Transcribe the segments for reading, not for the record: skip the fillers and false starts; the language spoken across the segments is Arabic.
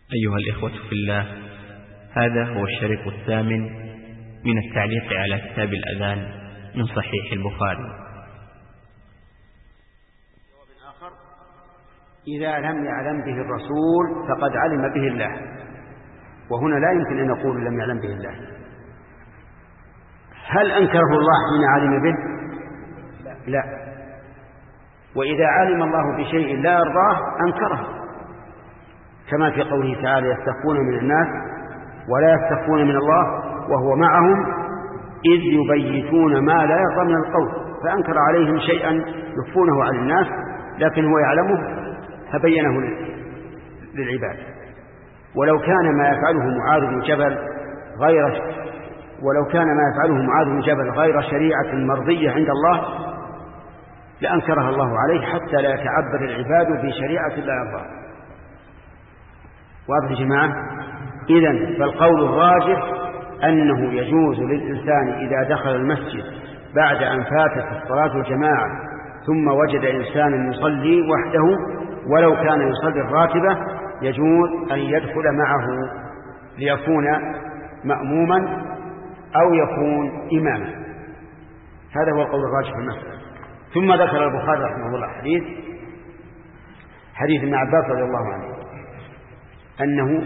أيها الإخوة في الله، هذا هو الشريط الثامن من التعليق على كتاب الأذان من صحيح البخاري. آخر: إذا لم يعلم به الرسول فقد علم به الله. وهنا لا يمكن أن نقول لم يعلم به الله. هل أنكره الله حين علم به؟ لا. وإذا علم الله بشيء لا يرضاه أنكره، كما في قوله تعالى: يستخفون من الناس ولا يستخفون من الله وهو معهم إذ يبيتون ما لا يرضى من القول. فأنكر عليهم شيئا يخفونه عن الناس لكن هو يعلمه فبينه للعباد. ولو كان ما يفعله معاذ بن جبل غير شريعة مرضية عند الله لأنكرها الله عليه حتى لا يتعبد العباد بشريعة لا يرضاها. واضح يا جماعة؟ إذن فالقول الراجح أنه يجوز للإنسان إذا دخل المسجد بعد أن فاتت الصلاة الجماعة ثم وجد إنسانا يصلي وحده ولو كان يصلي الراتبة يجوز أن يدخل معه ليكون مأموما أو يكون إماما. هذا هو القول الراجح في المسألة. ثم ذكر البخاري رحمه الله حديث ابن عباس رضي الله عنه أن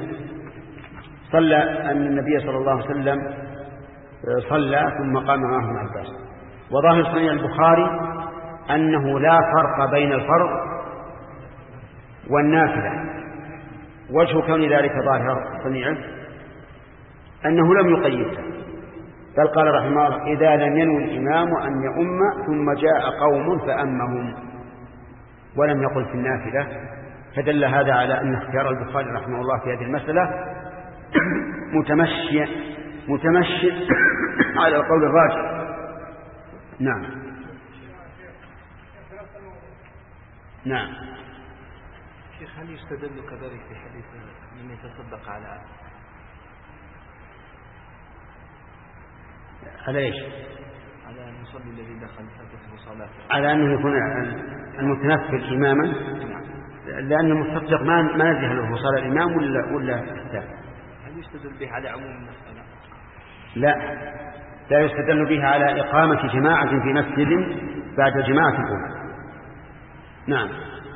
النبي صلى الله عليه وسلم صلى ثم قام معه ابن عباس. وظاهر صنيع البخاري أنه لا فرق بين الفرض والنافلة. وجه كون ذلك ظاهر صنيعه أنه لم يقيدها، بل قال رحمه الله: إذا لم ينوي الإمام أن يؤم ثم جاء قوم فأمهم، ولم يقل في النافلة. فدل هذا على أن اختيار البخاري رحمه الله في هذه المسألة متمشي على القول الراجح. نعم. شيخ، هل يستدل كذلك في حديث من يتصدق على ايش؟ على المصلي الذي دخل فاتته صلاته، على أنه يكون المتنفل إماما؟ لأن المتصدق ما نزه له صلاة الإمام ولا الثاني. هل يستدل به على عموم المسألة؟ لا يستدل به على إقامة جماعة في مسجد بعد جماعة الأولى. نعم.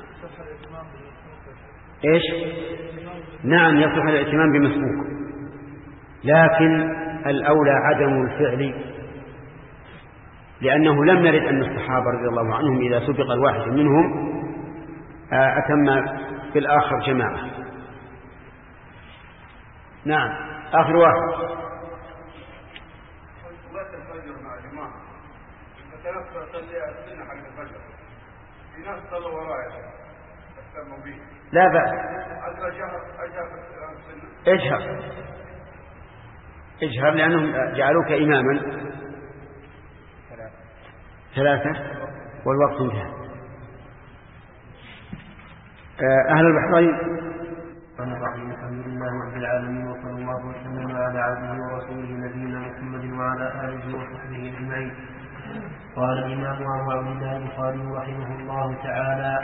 إيش؟ نعم، يصح الائتمام بمسبوق، لكن الأولى عدم الفعل، لأنه لم نرد أن الصحابة رضي الله عنهم إذا سبق الواحد منهم أتم بالآخر جماعة. نعم. آخر واحد: صلاة الفجر مع الإمام فتنفى صلي السنة حق الفجر، في ناس صلوا ورايا استموا به، لا بأس. اجهر لأنهم جعلوك إماما. 3 والوقت انتهى. أهل البحرين. الحمد لله رب العالمين، وصلى الله وسلم على عبده ورسوله نبينا محمد وعلى آله وصحبه أجمعين. قال الإمام أبو عبد الله البخاري رحمه الله تعالى: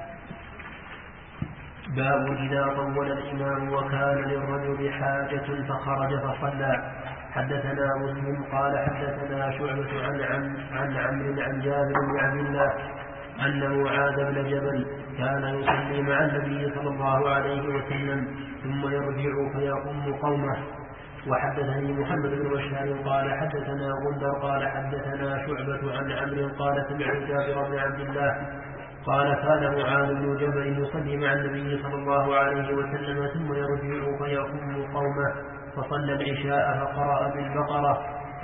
باب إذا طول الإمام وكان للرجل حاجة فخرج فصلى. حدثنا مسلم قال حدثنا شعبة عن عمرو عن جابر بن عبد الله أن معاذ بن جبل كان يصلي مع النبي صلى الله عليه وسلم ثم يرجع فيقوم قومه. وحدثني محمد بن بشار قال حدثنا غندر قال حدثنا شعبة عن عمرو قال سمعت جابر بن عبد الله قال كان معاذ بن جبل يصلي مع النبي صلى الله عليه وسلم ثم يرجع فيقوم قومه، فصلى العشاء فقرأ بالبقرة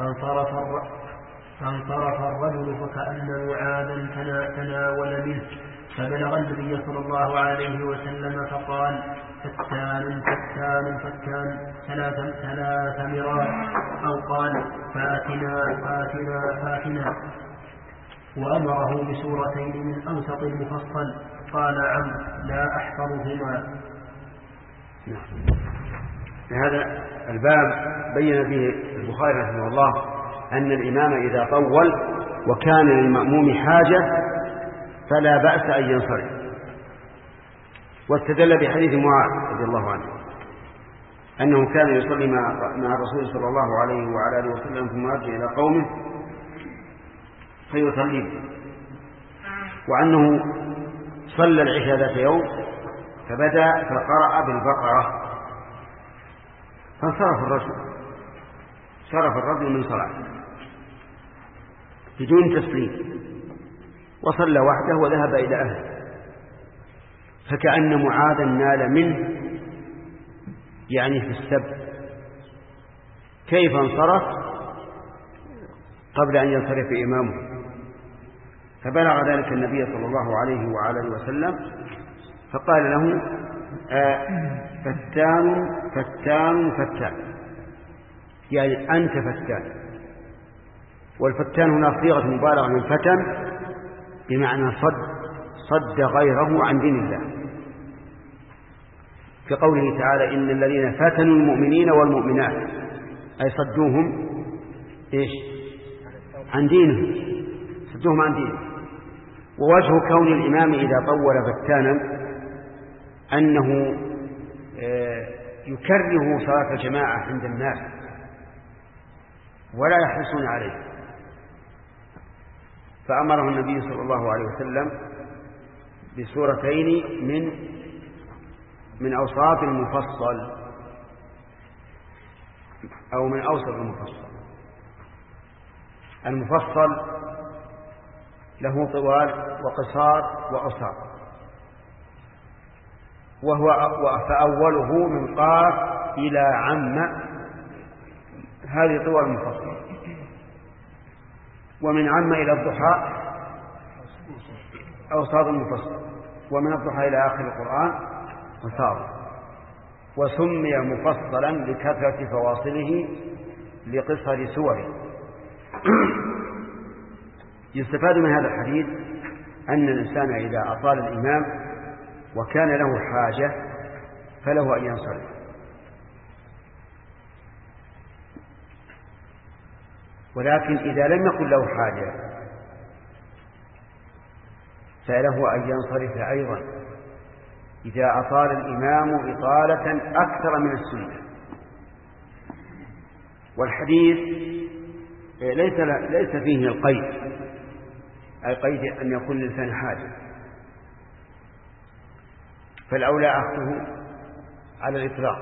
فانصرف الرجل فكأن معاذا تناول منه، فبلغ النبي صلى الله عليه وسلم فقال: فتان 3 مرات، أو قال: فاتنا، وأمره بسورتين من أوسط المفصل. قال عمرو: لا أحفظهما. هذا الباب بين به البخاري رحمه الله أن الإمام إذا طول وكان للمأموم حاجة فلا بأس أن ينصرف، واستدل بحديث معاذ رضي الله عنه أنه كان يصلي مع الرسول صلى الله عليه وعلى آله وسلم ثم يرجع إلى قومه فيصلي، وأنه صلى العشاء ذات يوم فبدأ فقرأ بالبقرة فانصرف الرجل من صلاته بدون تسليم وصلى وحده وذهب إلى أهله، فكأن معاذا نال منه يعني في السب، كيف انصرف قبل أن ينصرف إمامه؟ فبلغ ذلك النبي صلى الله عليه وعلى وسلم فقال له فتان يعني أنت فتان. والفتان هنا صيغة مبالغة من فتن بمعنى صد غيره عن دين الله، كقوله تعالى إن الذين فتنوا المؤمنين والمؤمنات أي صدوهم عن دينهم، صدوهم عن دينهم. ووجه كون الإمام إذا طول فتانا أنه يكره صلاة الجماعة عند الناس ولا يحرصون عليه، فأمره النبي صلى الله عليه وسلم بسورتين من أوساط المفصل أو من أوسط المفصل. المفصل له طوال وقصار وأوساط، فأوله من قاف إلى عم، هذه طوال المفصل، ومن عم إلى الضحى أوساط المفصل، ومن الضحى إلى آخر القرآن وساط. وسمي مفصلا لكثرة فواصله لقصر سوره. يستفاد من هذا الحديث أن الإنسان إذا أطال الإمام وكان له حاجة فله أن ينصرف، ولكن إذا لم يكن له حاجة فله أن ينصرف أيضا إذا أطال الإمام إطالة أكثر من السنة. والحديث ليس فيه القيد، أي قيد أن يكون للإنسان حاجة، فالأولى أخذه على الإطلاق.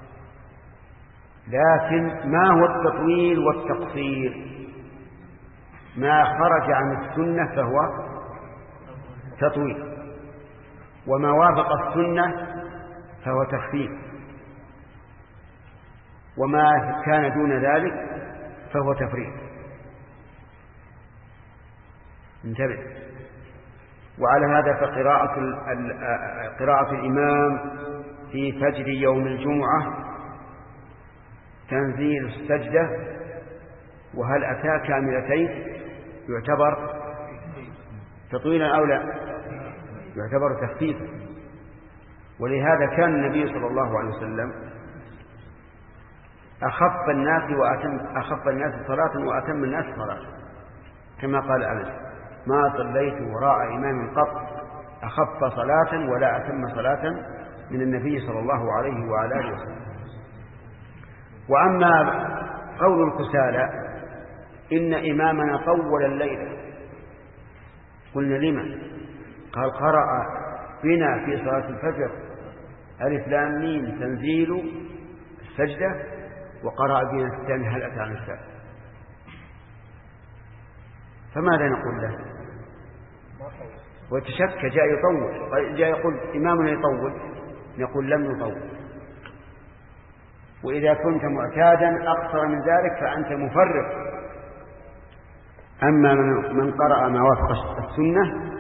لكن ما هو التطويل والتقصير؟ ما خرج عن السنة فهو تطويل، وما وافق السنة فهو تخفيف، وما كان دون ذلك فهو تفريط. انتبه. وعلى هذا فقراءة الإمام في فجر يوم الجمعة تنزيل السجدة وهل أتى كاملتين يعتبر تطويلا أو لا؟ يعتبر تخفيفا. ولهذا كان النبي صلى الله عليه وسلم أخف الناس صلاة وأتم الناس صلاة، كما قال أنس: ما صليت وراء إمام قط أخف صلاة ولا أتم صلاة من النبي صلى الله عليه وعلى آله وسلم. وأما قول الكسالى إن إمامنا طول الليل، قلنا لما؟ قال: قرأ بنا في صلاة الفجر ألف لام ميم تنزيل السجدة، وقرأ بنا الثاني هل أتى عن الساعة. فماذا نقول له؟ وتشك جاء يطول، جاء يقول إمامنا يطول، نقول لم يطول. وإذا كنت معتادا أكثر من ذلك فأنت مفرط. أما من قرأ ما وافق السنة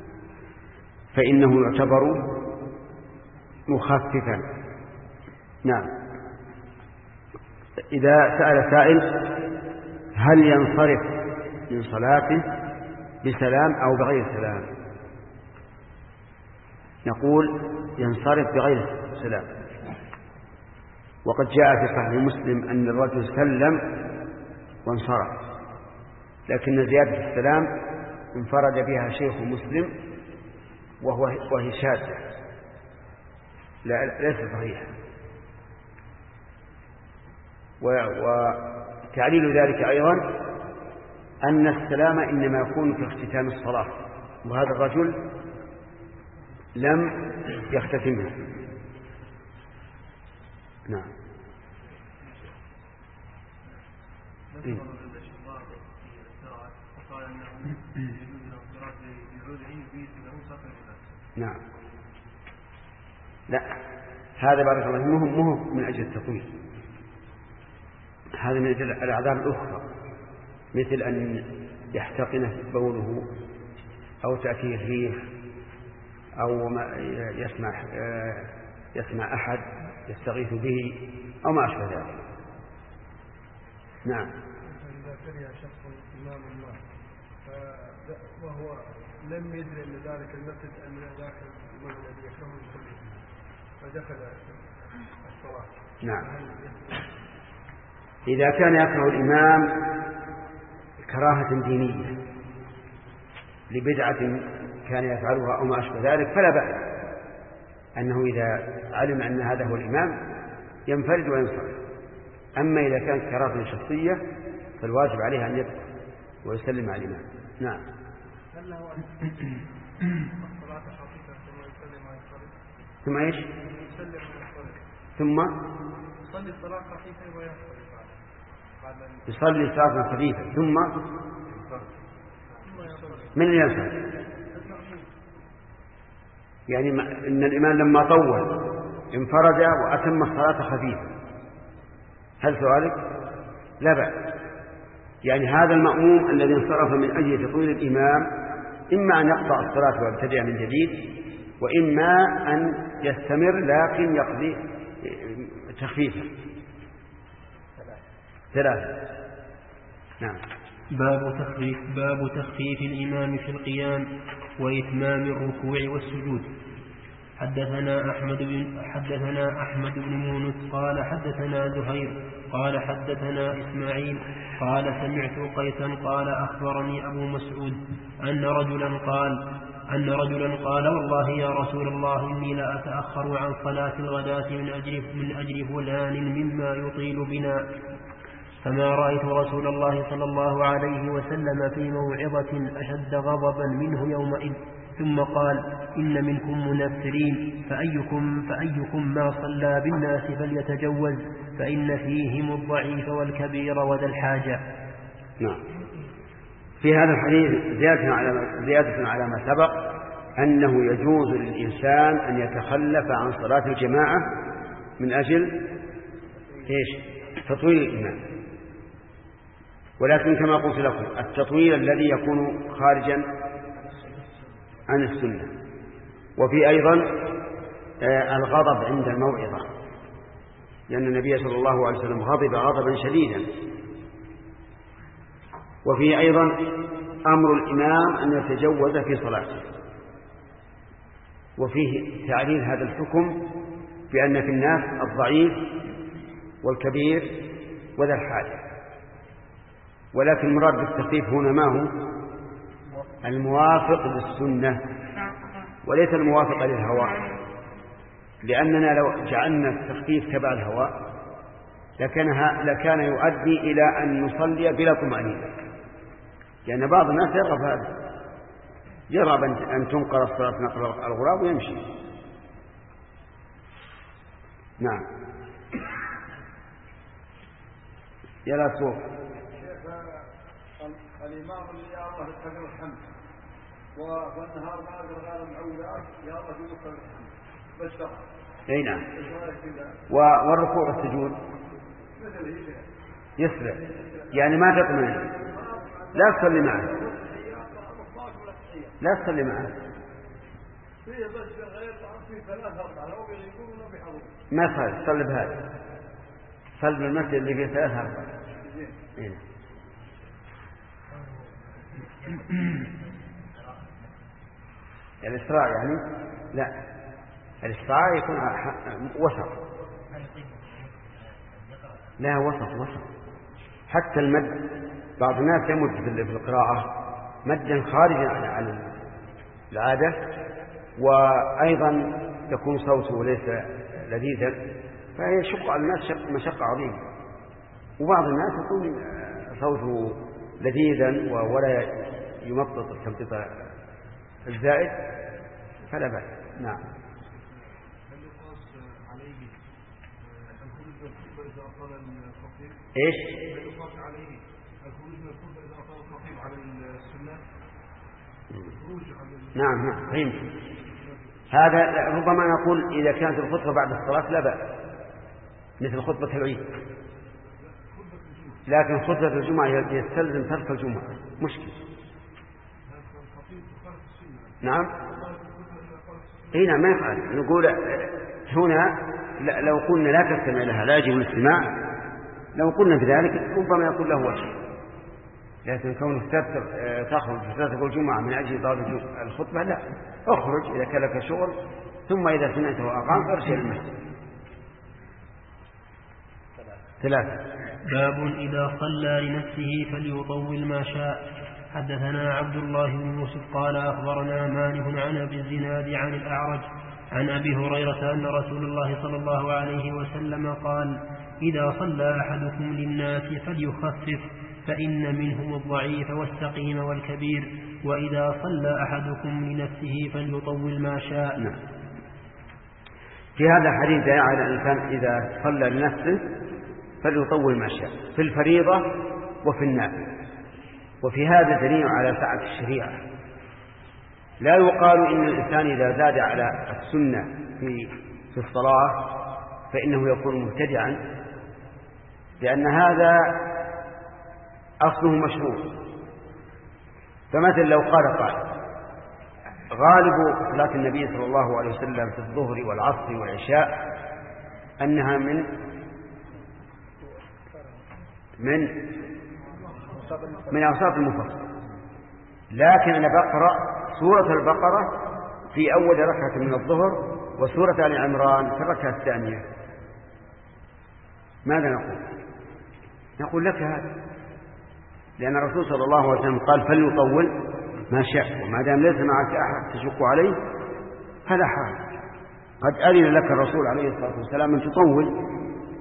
فإنه يعتبر مخففا. نعم. إذا سأل سائل هل ينصرف من صلاته بسلام أو بغير سلام، نقول ينصرف بغير سلام. وقد جاء في صحيح مسلم أن الرجل سلم وانصرف، لكن زيادة السلام انفرد بها شيخ مسلم وهي شاذة ليس صحيحة. وتعليل ذلك أيضا أن السلام إنما يكون في اختتام الصلاة، وهذا الرجل لم يختتمها. نعم. نعم. لا، هذا بارك الله مهم من أجل التطويل، هذا من أجل الأعذار الأخرى، مثل أن يحتقنه بوله أو تأتيه الريح أو يسمع أحد يستغيث به أو ما أشبه ذلك. نعم. إذا كره شخص إمام الله وهو لم يدري أن ذلك المسجد أن ذاك المسجد الذي يكرهه يصلي فدخل الصلاة. نعم. إذا كان يكره الإمام كراهة دينية لبدعة كان يفعلها أو ما أشبه ذلك فلا بأس أنه إذا علم أن هذا هو الإمام ينفرد وينصرف. أما إذا كانت كراهة شخصية فالواجب عليه أن يدخل ويسلم على الإمام. نعم. هل له الصلاة خفيفة ثم يسلم وينصرف؟ ثم إيش؟ يسلم وينصرف. ثم يصلي الصلاة خفيفة وينصرف. يصلي صلاة خفيفة ثم من ينصرف؟ يعني إن الإمام لما طول انفرد وأتم الصلاة خفيفة، هل سؤالك؟ لا بأس. يعني هذا المأموم الذي انصرف من أجل تطويل الإمام إما أن يقطع الصلاة ويبتدئ من جديد، وإما أن يستمر لكن يقضي تخفيفا. ثلاثة. نعم. باب تخفيف الإمام في القيام وإتمام الركوع والسجود. حدثنا أحمد بن يونس قال حدثنا زهير قال حدثنا إسماعيل قال سمعت قيسا قال أخبرني أبو مسعود أن رجلا قال والله يا رسول الله إني لا أتأخر عن صلاة الغداة من أجل فلان مما يطيل بنا، فما رأيت رسول الله صلى الله عليه وسلم في موعظة أشد غضبا منه يومئذ، ثم قال إن منكم منفرين فأيكم ما صلى بالناس فليتجوز فإن فيهم الضعيف والكبير وذا الحاجة. نعم. في هذا الحديث زيادة على ما سبق أنه يجوز للإنسان أن يتخلف عن صلاة الجماعة من أجل تطويل الإمام، ولكن كما قلت لكم التطويل الذي يكون خارجا عن السنة. وفي أيضا الغضب عند الموعظة، لأن النبي صلى الله عليه وسلم غضب غضبا شديدا. وفي أيضا أمر الإمام أن يتجوز في صلاته، وفيه تعليل هذا الحكم بأن في الناس الضعيف والكبير وذا الحاجة، ولكن المراد بالتخفيف هنا ما هو؟ الموافق للسنة وليس الموافق للهوى، لأننا لو جعلنا التخفيف تبع الهوى لكان يؤدي إلى أن نصلي بلا طمأنينة، لأن بعض الناس يرغب هذا، يرغب أن تنقر الصلاة نقر الغراب ويمشي. نعم. يلا صوف. الإمام اللي يا الله يستغفر الحمد والنهار ما أقدر غير المعوذات يا الله يستغفر الحمد بالشرع. أي نعم. والركوع والسجود يسرع، يعني ما تطمئن، لا تصلي معه، لا تصلي معه. ما يصير صلي بهذا، صلي بالمسجد اللي فيه 3-4. الإسراع يعني لا، الإسراع يكون وسط، لا وسط. حتى المد بعض الناس يمد في القراءة مدا خارجا عن العادة، وأيضا يكون صوته ليس لذيذا، فيشق على الناس مشقة عظيمة. وبعض الناس يكون صوته لذيذا ولا يمطط التمطيط الزائد فلا بأس. نعم. هل يقاس عليه الخروج من الخطبة إذا أطال الخطيب؟ إيش؟ هل يقاس عليه الخروج من الخطبة إذا أطال الخطيب على السنة؟ نعم فهمت. هذا ربما نقول إذا كانت الخطبة بعد الصلاة لا بأس، مثل خطبة العيد، لكن خطبة الجمعة يستلزم ترك الجمعة مشكلة. نعم نعم ما يفعل. نقول هنا لو قلنا لا تستمع لها لا يجب الاستماع، لو قلنا بذلك ربما يقول له وجه، لكن كونه تخرج فتترك الجمعة من أجل إطالة الخطبة لا، اخرج إذا كان لك شغل، ثم إذا سمعته أقام ارجع المسجد. 3. باب إذا صلى لنفسه فليطول ما شاء. حدثنا عبد الله بن يوسف قال أخبرنا مالك عن أبي الزناد عن الأعرج عن أبي هريرة أن رسول الله صلى الله عليه وسلم قال: إذا صلى أحدكم للناس فليخفف، فإن منهم الضعيف والسقيم والكبير، وإذا صلى أحدكم لنفسه فليطول ما شاء. في هذا الحديث دليل على الإنسان إذا صلى لنفسه فليطول ما شاء في الفريضة وفي النافلة، وفي هذا دليل على سعة الشريعة. لا يقال إن الإنسان إذا زاد على السنة في الصلاة فإنه يكون مبتدعا، لأن هذا أصله مشروع. فمثل لو قال غالب صلاة النبي صلى الله عليه وسلم في الظهر والعصر والعشاء أنها من أوساط المفصل، لكن أنا بقرأ سورة البقرة في أول ركعة من الظهر وسورة آل عمران في الركعة الثانية، ماذا نقول؟ نقول لك هذا، لأن الرسول صلى الله عليه وسلم قال فليطول ما شاء، وما دام ليس معك أحد تشق عليه فلا حرج، قد أذن لك الرسول عليه الصلاة والسلام أن تطول.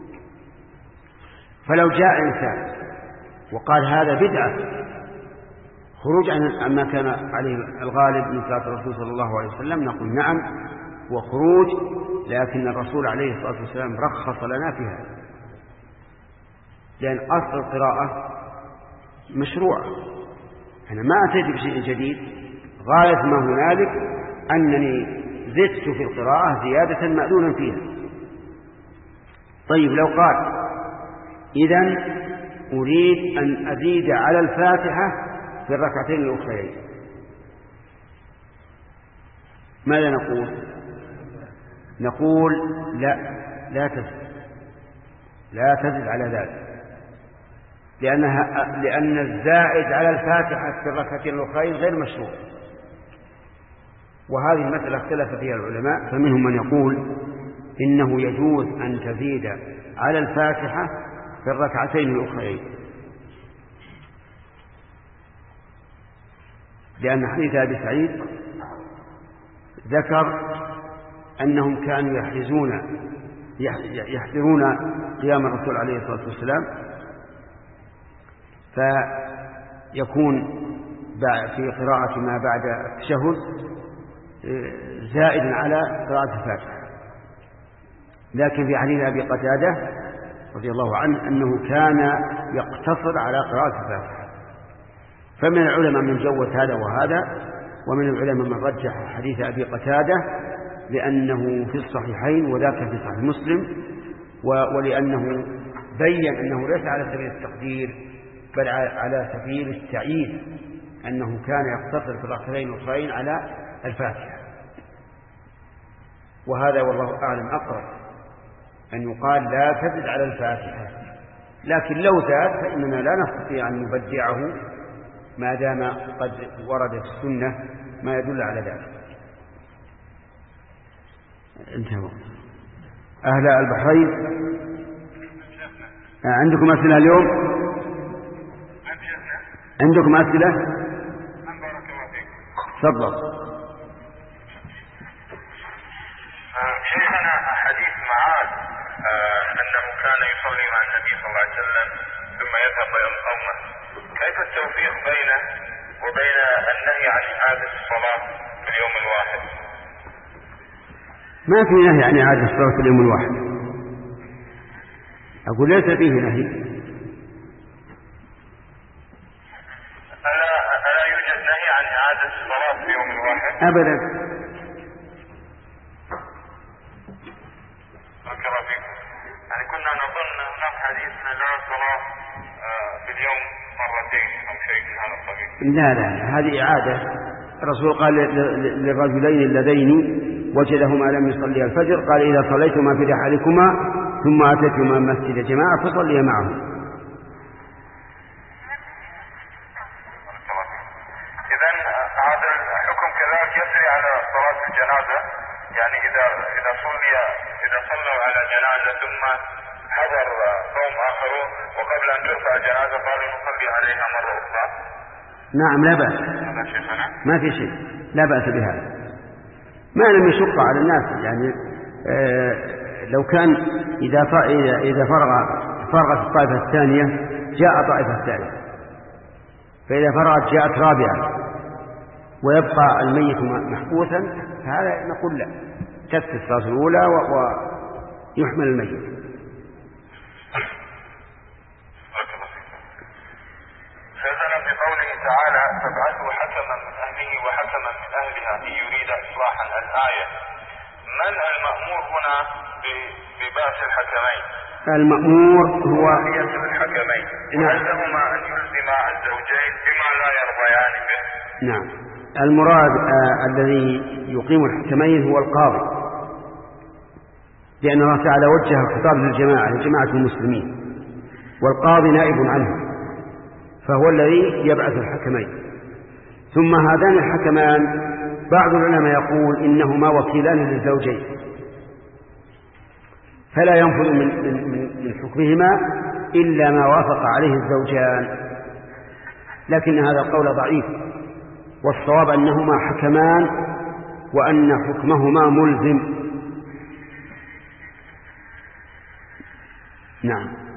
فلو جاء إنسان وقال هذا بدعة خروج عن ما كان عليه الغالب من صلاة الرسول صلى الله عليه وسلم، نقول نعم وخروج، لكن الرسول عليه الصلاة والسلام رخص لنا في هذا، لأن أصل القراءة مشروع. أنا ما أتيت بشيء جديد، غاية ما هنالك أنني زدت في القراءة زيادة مأذونا فيها. طيب لو قال إذن أريد أن أزيد على الفاتحة في الركعتين الأخرين، ماذا نقول؟ نقول لا تزد على ذلك، لأن الزائد على الفاتحة في الركعتين الأخرين غير مشروع. وهذه المسألة اختلف فيها العلماء، فمنهم من يقول إنه يجوز أن تزيد على الفاتحة في الركعتين الأخرين، لأن حديث أبي سعيد ذكر أنهم كانوا يحذرون قيام الرسول عليه الصلاة والسلام، فيكون في قراءة ما بعد التشهد زائدا على قراءة الفاتحة. لكن في حديث أبي قتادة رضي الله عنه أنه كان يقتصر على قراءة الفاتحة. فمن العلماء من جوز هذا وهذا، ومن العلماء من رجح حديث أبي قتادة لأنه في الصحيحين وذاك في صحيح مسلم، ولأنه بين أنه ليس على سبيل التقدير بل على سبيل التعيين، أنه كان يقتصر في الركعتين الأخرين على الفاتحة. وهذا والله أعلم أقرب أن يقال لا تزد على الفاتحة، لكن لو زاد فإننا لا نستطيع أن نبدعه ما دام قد وردت السنة ما يدل على ذلك. انتهوا. أهل البحرين عندكم أسئلة اليوم؟ عندكم أسئلة؟ بارك الله فيكم. تفضل. شيخنا حديث معاذ أنه كان يصلي مع النبي صلى الله عليه وسلم ثم يذهب إلى قومه، كيف التوفيق بينه وبين النهي عن إعادة الصلاة في اليوم الواحد؟ ما في نهي عن إعادة الصلاة في اليوم الواحد، أقول ليس فيه نهي. ألا يوجد نهي عن إعادة الصلاة في يوم واحد؟ أبدا. بارك الله فيكم. يعني كنا نظن هناك حديث لا صلاة في اليوم مرتين أو شيء من هذا القبيل. لا هذه إعادة. الرسول قال للرجلين اللذين وجدهما لم يصليا الفجر قال إذا صليتما في رحالكما ثم أتيتما مسجد جماعة فصليا معهم. إذن هذا الحكم كذلك يسري على صلاة الجنازة، يعني إذا صلوا على جنازة ثم حضر قوم آخرون وقبل أن ترفع الجنازة قالوا نصلي عليها مرة أخرى. نعم لا بأس، ما في شيء، لا بأس بهذا ما لم يشق على الناس. يعني لو كان إذا فرغت الطائفة الثانية جاء طائفة ثالثة، فإذا فرغت جاءت رابعة ويبقى الميت محبوسا، فهذا نقول لا، تكفي الصلاة الأولى ويحمل الميت. فإذن في قوله تعالى فابعثوا حكما من أهله وحكما من أهلها إن يريد إصلاحا الآية، من المأمور هنا ببعث الحكمين؟ المأمور هو الحكمين، ولهما أن يلزم الزوجين بما لا يرضيان به. نعم، المراد الذي يقيم الحكمين هو القاضي، لأن الله تعالى وجه الخطاب لجماعة المسلمين، والقاضي نائب عنه، فهو الذي يبعث الحكمين. ثم هذان الحكمان بعض العلماء يقول إنهما وكيلان للزوجين، فلا ينفذ من حكمهما إلا ما وافق عليه الزوجان، لكن هذا القول ضعيف، والصواب أنهما حكمان وأن حكمهما ملزم. نعم.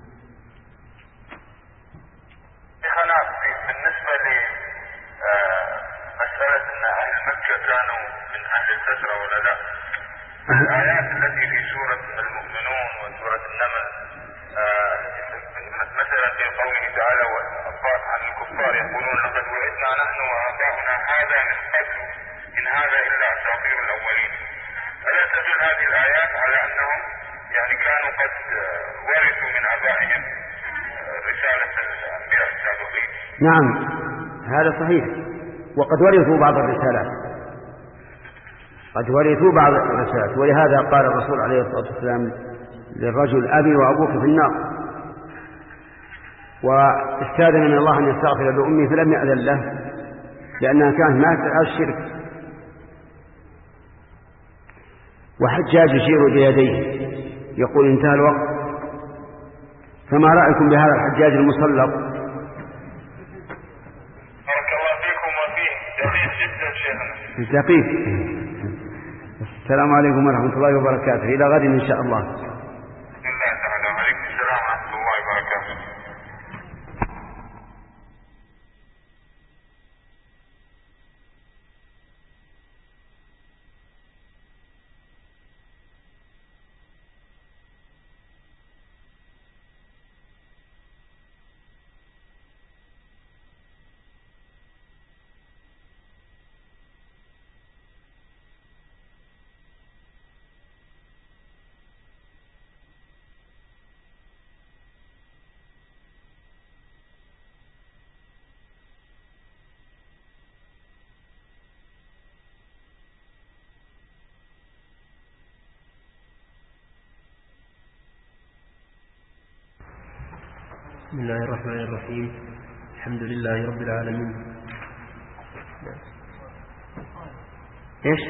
بالنسبة لمسألة أن أهل مكة كانوا من أهل الفترة ولا لا، الآيات التي في سورة المؤمنون وسورة النمل مثلا في قوله تعالى عن الكفار يقولون لقد وعدنا نحن وآباؤنا هذا من قبل إن هذا إلا أساطير الأولين، ألا تدل هذه الآيات على أنهم يعني كانوا قد ورثوا من آبائهم رسالة الأنبياء السابقين؟ نعم هذا صحيح، وقد ورثوا بعض الرسالات، ولهذا قال الرسول عليه الصلاة والسلام للرجل أبي وأبوك في النار، واستأذن من الله أن يستغفر لأمه فلم يأذن له لأنها كانت ماتت على الشرك. وحجاج يشير بيديه يقول انتهى الوقت، فما رأيكم بهذا الحجاج المسلط؟ بارك الله فيكم، وفيه دقيق جدا شيخنا. دقيق. السلام عليكم ورحمة الله وبركاته، إلى غد إن شاء الله. بسم الله تعالى. وعليكم السلام ورحمة الله وبركاته. بسم الله الرحمن الرحيم، الحمد لله رب العالمين. إيش؟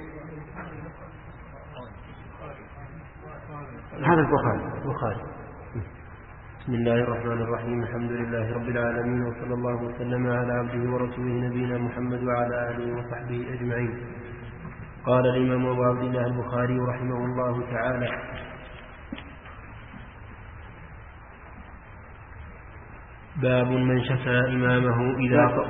هذا البخاري. بسم الله الرحمن الرحيم، الحمد لله رب العالمين، وصلى الله وسلم على عبده ورسوله نبينا محمد وعلى آله وصحبه أجمعين. قال الإمام أبو عبد الله البخاري رحمه الله تعالى: باب من شكى إمامه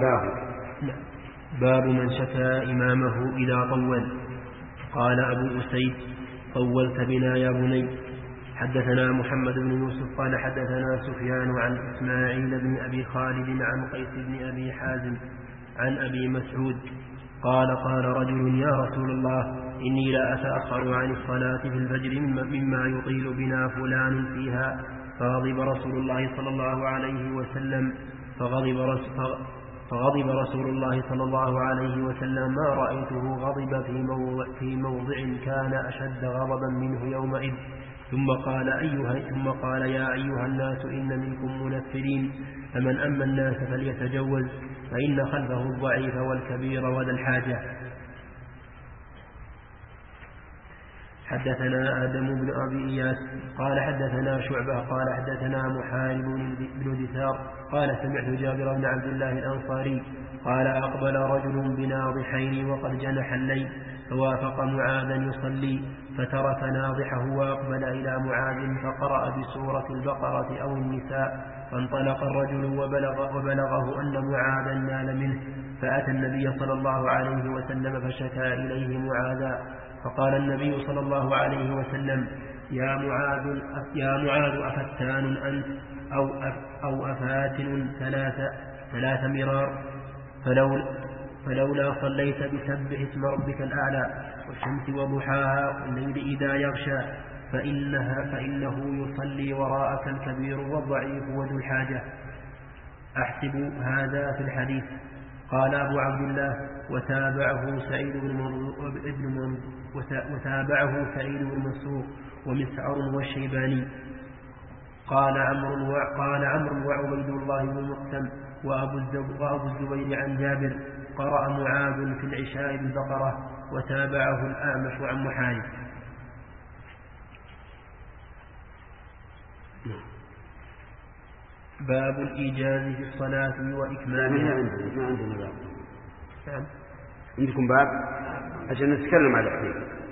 إذا طول. قال أبو أسيد: طولت بنا يا بني. حدثنا محمد بن يوسف قال حدثنا سفيان عن إسماعيل بن أبي خالد عن قيس بن أبي حازم عن أبي مسعود قال: قال رجل: يا رسول الله، إني لا أتأخر عن الصلاة في الفجر مما يطيل بنا فلان فيها. فغضب رسول الله صلى الله عليه وسلم ما رأيته غضب في موضع كان أشد غضبا منه يومئذ. ثم قال: يا أيها الناس، إن منكم منفرين، فمن أما الناس فليتجوز، فإن خلفه الضعيف والكبير وذا الحاجة. حدثنا آدم بن أبي إياس قال حدثنا شعبة قال حدثنا محارب بن دثار قال: سمعت جابر بن عبد الله الأنصاري قال: أقبل رجل بناضحين وقد جنح الليل، فوافق معاذا يصلي، فترك ناضحه وأقبل إلى معاذ فقرأ بسورة البقرة أو النساء، فانطلق الرجل وبلغه أن معاذا نال منه، فأتى النبي صلى الله عليه وسلم فشكى إليه معاذا، فقال النبي صلى الله عليه وسلم: يا معاذ أفتان أنت أو أفاتن ثلاث مرار؟ فلولا صليت بسبح اسم ربك الأعلى والشمس وضحاها والليل إذا يغشى فإنه يصلي وراءك الكبير والضعيف وذو الحاجة. أحسب هذا في الحديث. قال أبو عبد الله: وتابعه سعيد بن منصور ومسعر والشيباني. قال عمرو وعبيد الله بن مقسم وأبو الزبير عن جابر: قرأ معاذ في العشاء بالبقرة، وتابعه الأعمش عن محارب. باب الإيجاز في الصلاة وإكمالها. ما عندنا باب. عندكم باب عشان نتكلم على الحين.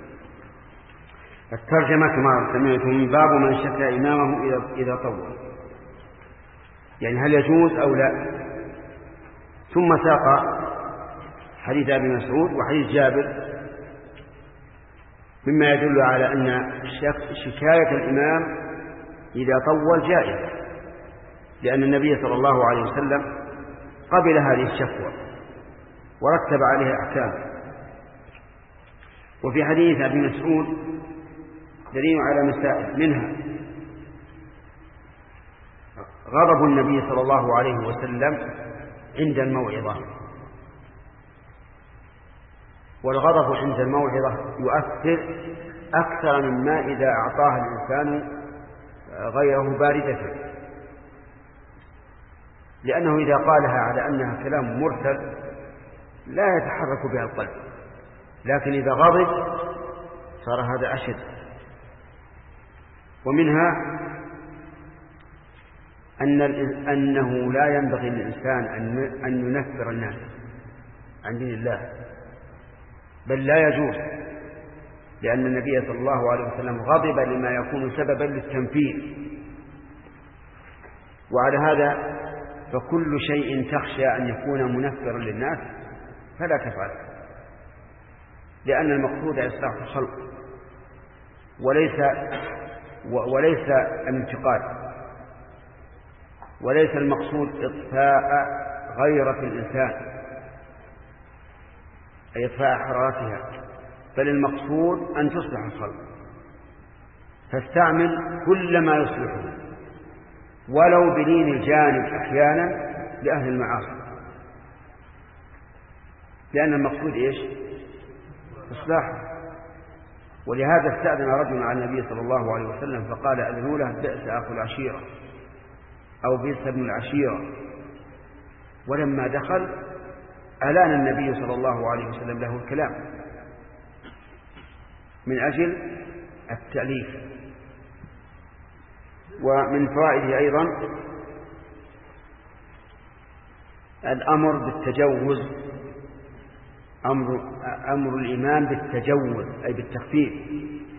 الترجمة كما سمعتم: باب من شكى إمامه إذا طول، يعني هل يجوز أو لا. ثم ساق حديث أبي مسعود وحديث جابر مما يدل على أن شكاية الإمام إذا طول جائزة، لأن النبي صلى الله عليه وسلم قبل هذه الشكوى ورتب عليها أحكام. وفي حديث أبي مسعود دليل على مسائل، منها غضب النبي صلى الله عليه وسلم عند الموعظة، والغضب عند الموعظة يؤثر أكثر مما إذا أعطاها الإنسان غيره باردة، لأنه إذا قالها على أنها كلام مرسل لا يتحرك بها القلب، لكن إذا غضب صار هذا أشد. ومنها أنه لا ينبغي للإنسان أن ينفر الناس عن دين الله، بل لا يجوز، لأن النبي صلى الله عليه وسلم غضب لما يكون سببا للتنفير. وعلى هذا فكل شيء تخشى أن يكون منفرا للناس فلا تفعل، لأن المقصود إصلاح الخلق وليس الانتقاد، وليس المقصود إطفاء غيرة الإنسان أي إطفاء حرارتها، بل المقصود أن تصلح الخلق، فاستعمل كل ما يصلحه ولو بلين الجانب أحيانا لأهل المعاصي، لأن المقصود إيش؟ إصلاحه. ولهذا استأذن رجل على النبي صلى الله عليه وسلم فقال: أذنوا له بئس أخو العشيرة أو بئس ابن العشيرة. ولما دخل ألان النبي صلى الله عليه وسلم له الكلام من أجل التأليف. ومن فوائده أيضا الأمر بالتجوز، أمر الإمام بالتجوز أي بالتخفيف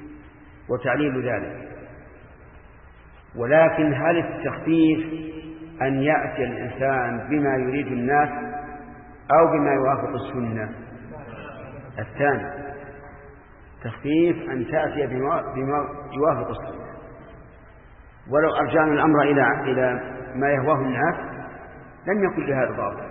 وتعليل ذلك. ولكن هل التخفيف أن يأتي الإنسان بما يريد الناس أو بما يوافق السنة؟ الثاني، تخفيف أن تأتي بما يوافق السنة. ولو أرجعنا الأمر إلى ما يهواه الناس لم يكن لهذا ضابط،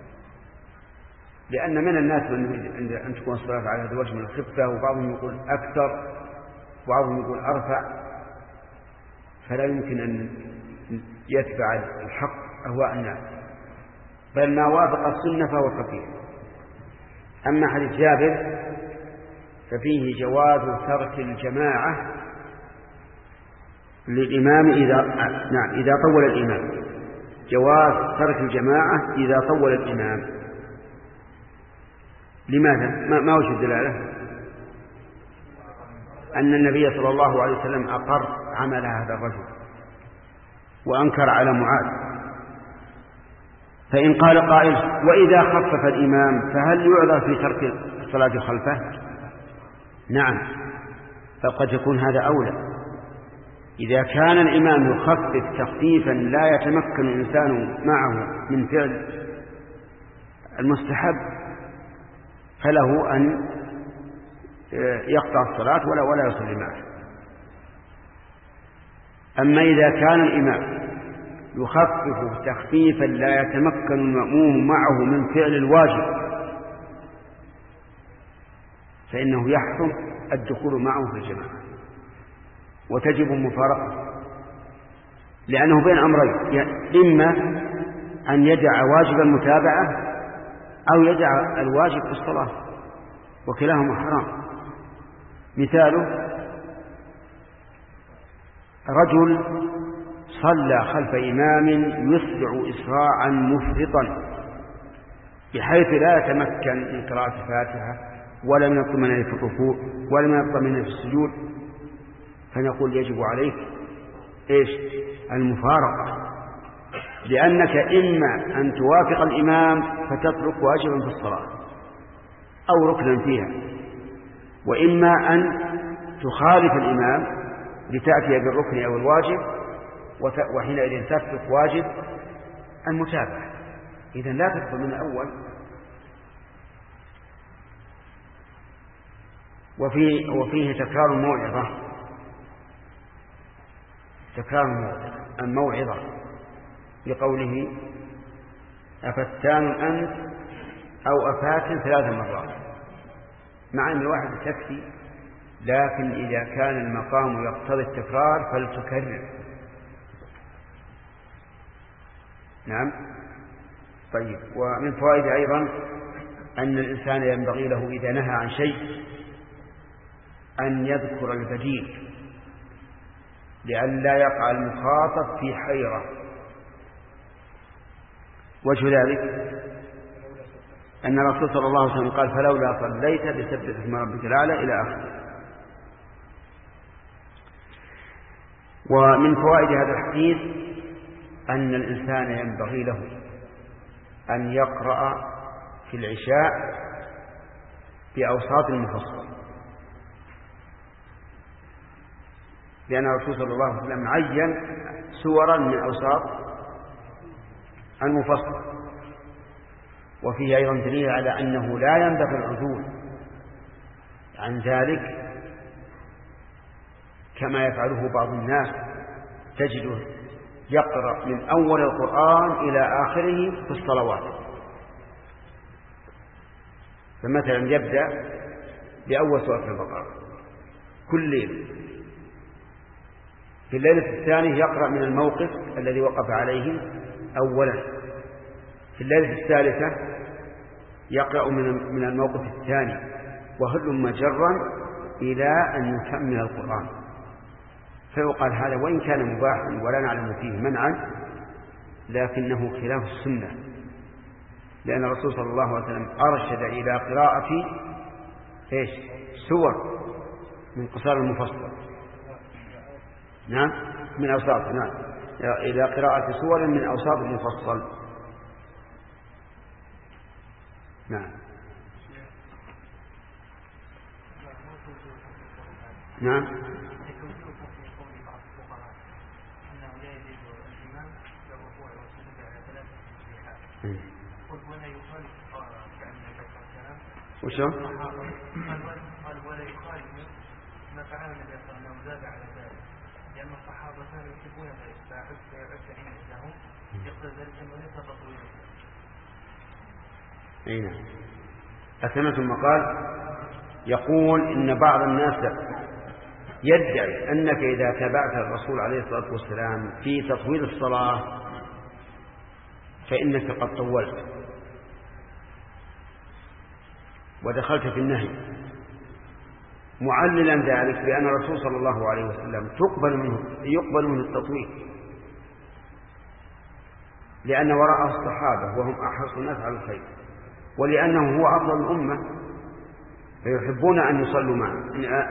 لأن من الناس من يريد أن تكون الصلاة على هذا الوجه من الخفة، وبعضهم يقول أكثر وبعضهم يقول أرفع، فلا يمكن أن يتبع الحق أهواء الناس، بل ما وافق السنة فهو خفيف. أما حديث جابر ففيه جواز ترك الجماعة للإمام إذا طول الإمام، جواز ترك الجماعة إذا طول الإمام. لماذا؟ ما وجه الدلالة؟ أن النبي صلى الله عليه وسلم أقر عمل هذا الرجل وأنكر على معاذ. فإن قال قائل وإذا خفف الإمام فهل يعذر في ترك الصلاة خلفه؟ نعم، فقد يكون هذا أولى. إذا كان الإمام يخفف تخفيفا لا يتمكن الإنسان معه من فعل المستحب فله أن يقطع الصلاة ولا يصلي معه. أما إذا كان الإمام يخفف تخفيفا لا يتمكن المأموم معه من فعل الواجب فإنه يحرم الدخول معه في الجماعة وتجب المفارقة، لأنه بين أمرين: إما أن يدع واجب المتابعة أو يدع الواجب في الصلاة، وكلاهما حرام. مثاله: رجل صلى خلف إمام يسرع إسراعا مفرطا بحيث لا يتمكن من قراءة الفاتحة ولا من الطمأنينة في الركوع ولا من الطمأنينة في السجود، فنقول يجب عليك المفارقة، لأنك إما أن توافق الإمام فتترك واجبا في الصلاة أو ركنا فيها، وإما أن تخالف الإمام لتأتي بالركن أو الواجب وحينئذ تترك واجب المتابعة. إذن لا تدخل من الأول. وفيه تكرار الموعظة لقوله أفتان أنت أو أفات 3 مرات، مع أن الواحد تكفي، لكن إذا كان المقام يقتضي التكرار فلتكرر. نعم. طيب، ومن فوائد أيضا أن الإنسان ينبغي له إذا نهى عن شيء أن يذكر البديل لئلا يقع المخاطب في حيرة. وجه ذلك أن الرسول صلى الله عليه وسلم قال فلولا صليت بسبح اسم ربك الأعلى إلى آخره. ومن فوائد هذا الحديث أن الإنسان ينبغي له أن يقرأ في العشاء بأوساط المفصل، لأن الرسول صلى الله عليه وسلم عين سورا من أوساط المفصل. وفيه أيضا دليل على أنه لا ينبغي العدول عن ذلك كما يفعله بعض الناس، تجده يقرأ من أول القرآن إلى آخره في الصلوات، فمثلا يبدأ بأول سورة البقرة كل ليلة، في الليلة الثانية يقرأ من الموقف الذي وقف عليه أولا، في الليلة الثالثة يقرأ من الموقف الثاني، وهل مجرا إلى أن يكمل القرآن. فيقال هذا وإن كان مباحا ولا نعلم فيه منعا لكنه خلاف السنة، لأن الرسول صلى الله عليه وسلم أرشد إلى قراءة سور من قصار المفصل، نعم، من أوساط، نعم، إلى قراءة سور من أوساط المفصل. نعم. نعم. ولا يخالف وشو؟ قال ولا يخالف ما فعل النبي صلى الله عليه وسلم زاد على ذلك لأن الصحابة كانوا يحبون ذلك فعدت عندهم يقتضي ذلك أنه ليس تطويلا. أي نعم. أثنى ثم قال يقول إن بعض الناس يدعي أنك إذا تابعت الرسول عليه الصلاة والسلام في تطويل الصلاة فإنك قد طولت ودخلت في النهي، معللا ذلك بأن الرسول صلى الله عليه وسلم يقبل منه التطويل، لأن وراءه الصحابة وهم أحرص الناس على الخير، ولأنه هو أفضل الأمة فيحبون أن يصلوا معه،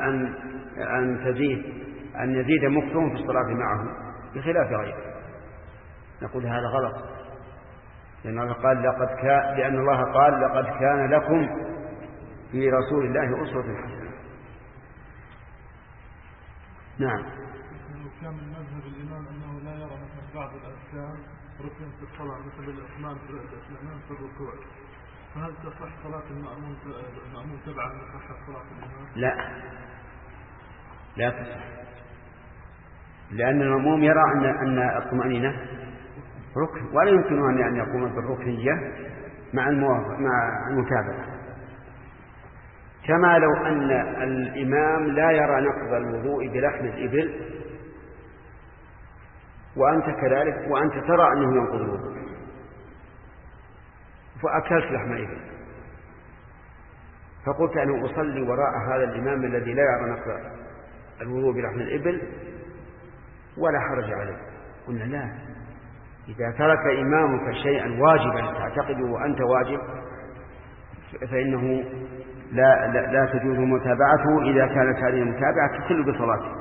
أن يزيد مكثهم في الصلاة معه بخلاف غيره. نقول هذا غلط، لأن الله قال لقد كان لكم في رسول الله أسوة حسنة. نعم. كان من مذهب الإمام أنه لا يرى مثل بعض الأركان ركن في الصلاة مثل الإتمام في الركوع، فهل تصح صلاة المأمون تبعا لصحة صلاة الإمام؟ لا تصح، لأن المأموم يرى أن الطمأنينة ركن، ولا يمكن أن يقوم بالركنية مع المتابعة، كما لو أن الإمام لا يرى نقض الوضوء بلحم الإبل وأنت كذلك، وأنت ترى أنه ينقض الوضوء فأكلت لحم الإبل، فقلت أنا أصلي وراء هذا الإمام الذي لا يرى نقض الوضوء بلحم الإبل ولا حرج عليه. قلنا لا، إذا ترك إمامك شيئا واجبا تعتقده وأنت واجب فإنه لا تجوز متابعته إذا كانت هذه المتابعة تخل بصلاته.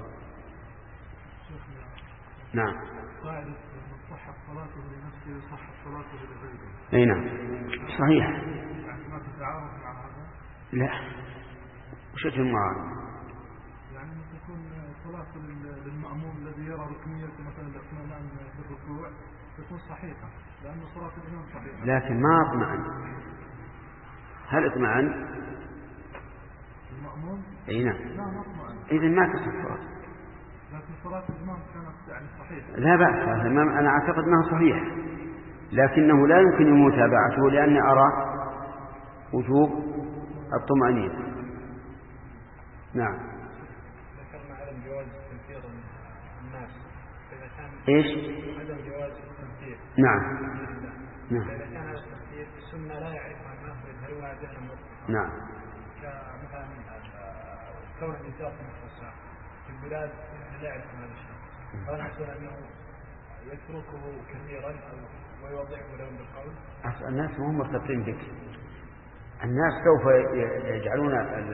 نعم. قاعدة من صحت صلاته لنفسه صحت صلاته لغيره. أي نعم صحيح. ما تتعارض مع هذا؟ لا. وش المعارض؟ يعني تكون صلاة للمأموم الذي يرى ركنية مثلا الاطمئنان في الركوع تكون صحيحة لأن صلاة الإمام صحيحة، لكن ما اطمئن. هل اطمئن؟ المأموم؟ أي نعم. لا ما اطمئن. إذن ما تصح صلاة. لكن صلاة الإمام كانت يعني صحيحة. لا بأس، هذا الإمام أنا أعتقد أنه صحيح، لكنه لا يمكن متابعته لأني أرى وجوب الطمأنينة. نعم. ذكرنا عدم جواز تنفيذ الناس، فإذا كان إيش؟ عدم جواز التنفيذ. نعم. نعم. فإذا كان هذا التنفيذ السنة لا يعرفها الناس هل هو جهل مطلق. نعم. كمثلا كون الإنسان في الصحة في البلاد لا يعرفون هذا الشيء، فهل يحصل أنه يتركه كثيرا ويوضعه لهم بالقول؟ الناس هم مرتبطين بك، الناس سوف يجعلون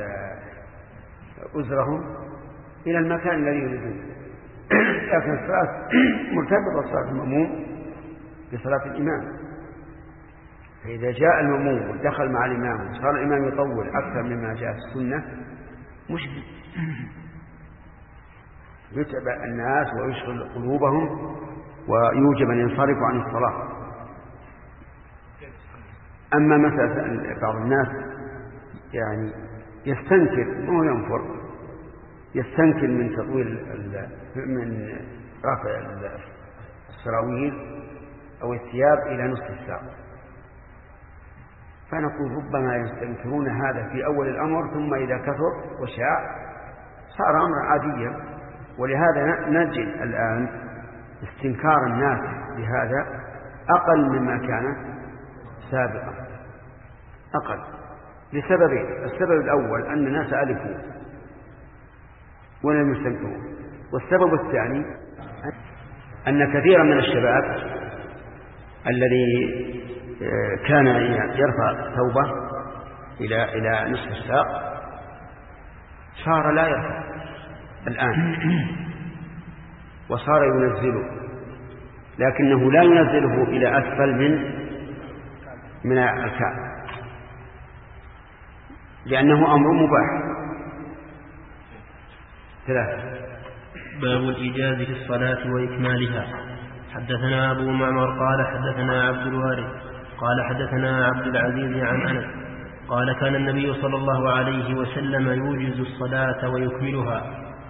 أزرهم إلى المكان الذي يريدون، لكن الصلاة مرتبطة صلاة المأموم بصلاة الإمام، فإذا جاء المأموم ودخل مع الإمام وصار الإمام يطول أكثر مما جاء في السنة مشكل، يتعب الناس ويشغل قلوبهم ويوجب أن ينصرفوا عن الصلاة. أما مثلا بعض الناس يعني يستنكر مو ينفر، يستنكر من تطويل من رفع السراويل أو الثياب إلى نصف الساق، فنقول ربما يستنكرون هذا في أول الأمر، ثم إذا كثر وشاع صار أمر عاديا. ولهذا نجد الآن استنكار الناس بهذا أقل مما كان سابقا، أقل لسببين. السبب الأول أن الناس ألفوا ولم يستنكروا، والسبب الثاني أن كثيرا من الشباب الذي كان يرفع ثوبه إلى نصف الساق صار لا يرفع الآن، وصار ينزله، لكنه لا ينزله إلى أسفل من الكعب، لأنه أمر مباح. 3. باب الإيجاز في الصلاة وإكمالها. حدثنا أبو معمر قال حدثنا عبد الوارث قال حدثنا عبد العزيز عن أنس قال كان النبي صلى الله عليه وسلم يوجز الصلاة ويكملها.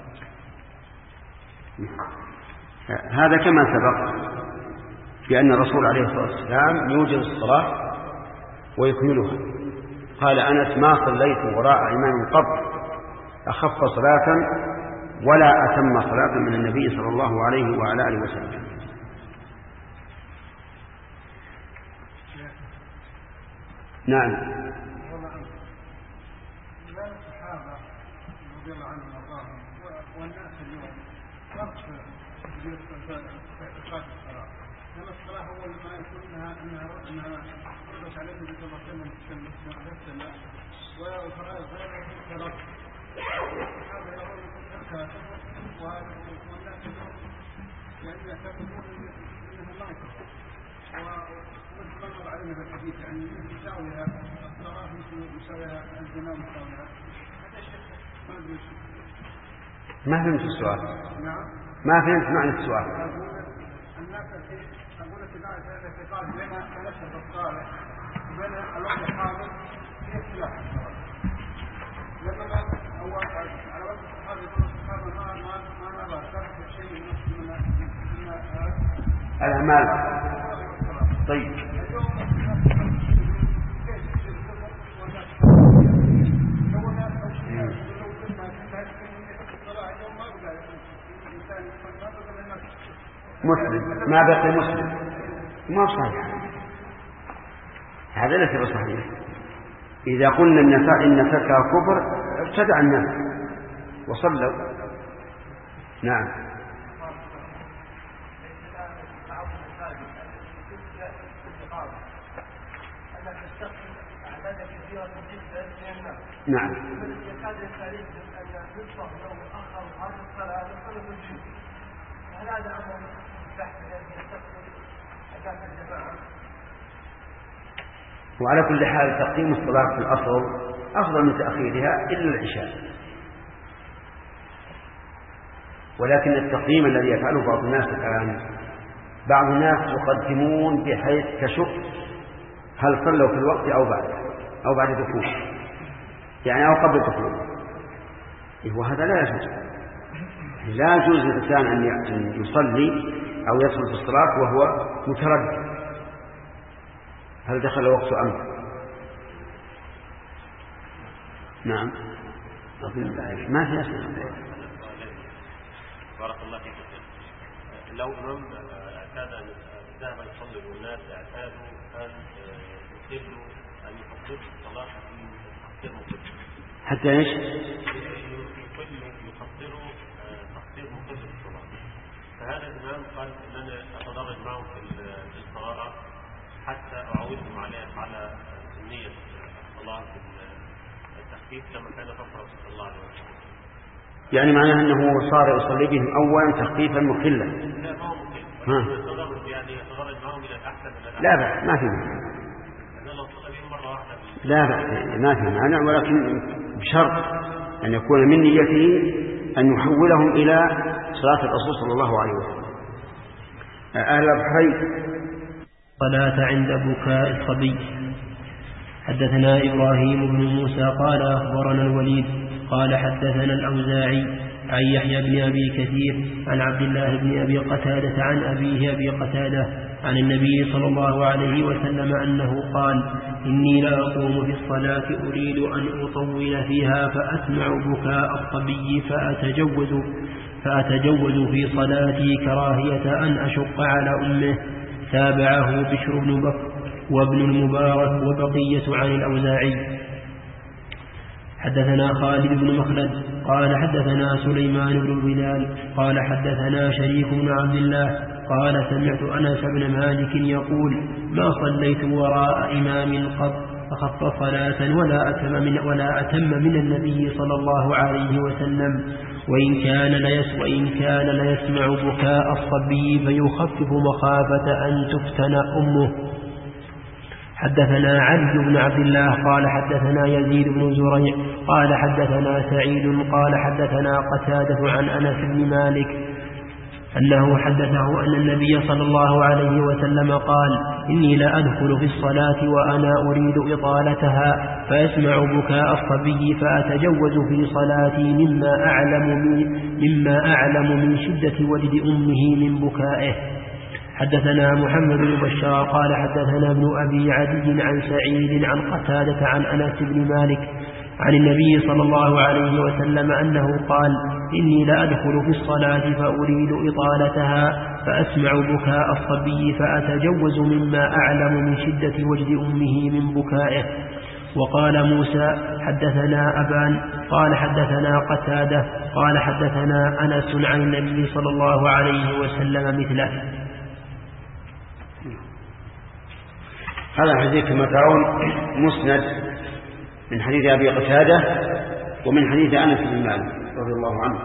هذا كما سبق بأن الرسول عليه الصلاة والسلام يوجز الصلاة ويكملها. قال أنس ما صليت وراء إمام قط أخف صلاة ولا أتم صلاة من النبي صلى الله عليه وعلى آله وسلم. نعم. الصحابة رضي الله عنهم وارضاهم والناس اليوم فرق في اعتقاد الصلاة. لأن الصلاة أول ما يكون أنها فرضت على النبي صلى الله عليه وسلم في السماء والفرائض غير فرض. هذا يقول والناس يعني يعتقدون أنه ما يكفر. ومن مر علينا في الحديث يعني يساويها الصلاة مثل يساويها الجنة مساويها. هذا الشيء ما أدري ما فهمت السؤال. نعم. ما فهمت معنى السؤال. الناس أقول اتباع الاعتقاد بين الأشهر الصالح وبين الوقت الحاضر في اختلاف. لما أول على وقت الصحابة يقول الصحابة ما نرى ترك شيء من الأعمال. طيب. مسلم ما بقي مسلم ما صحيح. هذا ليس بصحيح. إذا قلنا إن ترك كفر ابتدع الناس وصلوا. نعم. نعم. وعلى كل حال تقديم الصلاة في الأصل أفضل من تأخيرها إلا العشاء. ولكن التقديم الذي يفعله بعض الناس الآن بعض الناس يقدمون بحيث تشك هل صلوا في الوقت أو بعد دخول يعني أو قبل الدخول. وهذا لا يجوز. لا يجوز للإنسان أن يصلي أو يدخل في الصلاة وهو متردد هل دخل الوقت أم لا. نعم. ما في أسئلة. بارك الله فيك. لو إمام اعتاد أن ذهب يصلي والناس اعتادوا أن يقروا أن يفضلوا الصلاة في تقصير مقدر. حتى إيش؟ يفضلوا تقصير مقدر الصلاة. فهذا الإمام قال أن أنا أتدرج معهم في القراءة حتى أعودهم على سنية الصلاة في التخفيف كما كان فقرة صلى الله عليه وسلم. يعني معناه أنه صار يصلي بهم أولا تخفيفا مخلا. لا ما هو مخل. يعني يتدرج معهم إلى الأحسن من الأحسن. لا بأس ما في مانع. لو صلى بهم مرة واحدة. لا بأس ما في مانع ولكن بشرط أن يكون من نيته أن يحولهم إلى صلاة الرسول صلى الله عليه وسلم. أهل البحرين. صلاة عند بكاء الصبي. حدثنا إبراهيم بن موسى قال أخبرنا الوليد قال حدثنا الأوزاعي عن يحيى بن أبي كثير عن عبد الله بن أبي قتادة عن أبيه أبي قتادة عن النبي صلى الله عليه وسلم أنه قال إني لا أقوم في الصلاة أريد أن أطول فيها فأسمع بكاء الصبي فأتجوز في صلاتي كراهية أن أشق على أمه. تابعه بشر بن بكر وابن المبارك وبقية عن الأوزاعي. حدثنا خالد بن مخلد قال حدثنا سليمان بن بلال قال حدثنا شريك بن عبد الله قال سمعت أنس بن مالك يقول ما صليت وراء إمام قط أخف صلاة ولا أتم من النبي صلى الله عليه وسلم وإن كان ليسمع بكاء الصبي فيخفف مخافة أن تفتن أمه. حدثنا علي بن عبد الله قال حدثنا يزيد بن زريع قال حدثنا سعيد قال حدثنا قتادة عن أنس بن مالك أنه حدثه أن النبي صلى الله عليه وسلم قال: إني لا أدخل في الصلاة وأنا أريد إطالتها فأسمع بكاء الصبي فأتجوز في صلاتي مما أعلم من شدة وجد أمه من بكائه. حدثنا محمد بن بشار قال حدثنا ابن أبي عدي عن سعيد عن قتادة عن أنس بن مالك عن النبي صلى الله عليه وسلم أنه قال: إني لا أدخل في الصلاة فأريد إطالتها فأسمع بكاء الصبي فأتجوز مما أعلم من شدة وجد أمه من بكائه. وقال موسى حدثنا أبان قال حدثنا قتادة قال حدثنا أنس عن النبي صلى الله عليه وسلم مثله. هذا الحديث كما ترون مسند من حديث أبي قتادة ومن حديث أنس بن مالك رضي الله عنه.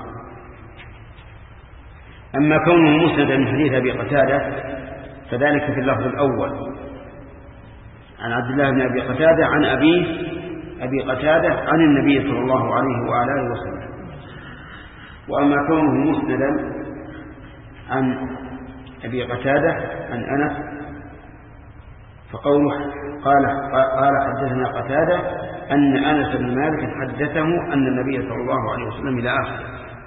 أما كونه مسندا من حديث أبي قتادة فذلك في اللفظ الأول عن عبد الله بن أبي قتادة عن أبي قتادة عن النبي صلى الله عليه وآله وسلم. وأما كونه مسندا عن أبي قتادة عن أنس فقوله قال حدثنا قتادة أن أنس بن مالك حدثه أن النبي صلى الله عليه وسلم إلى آخره،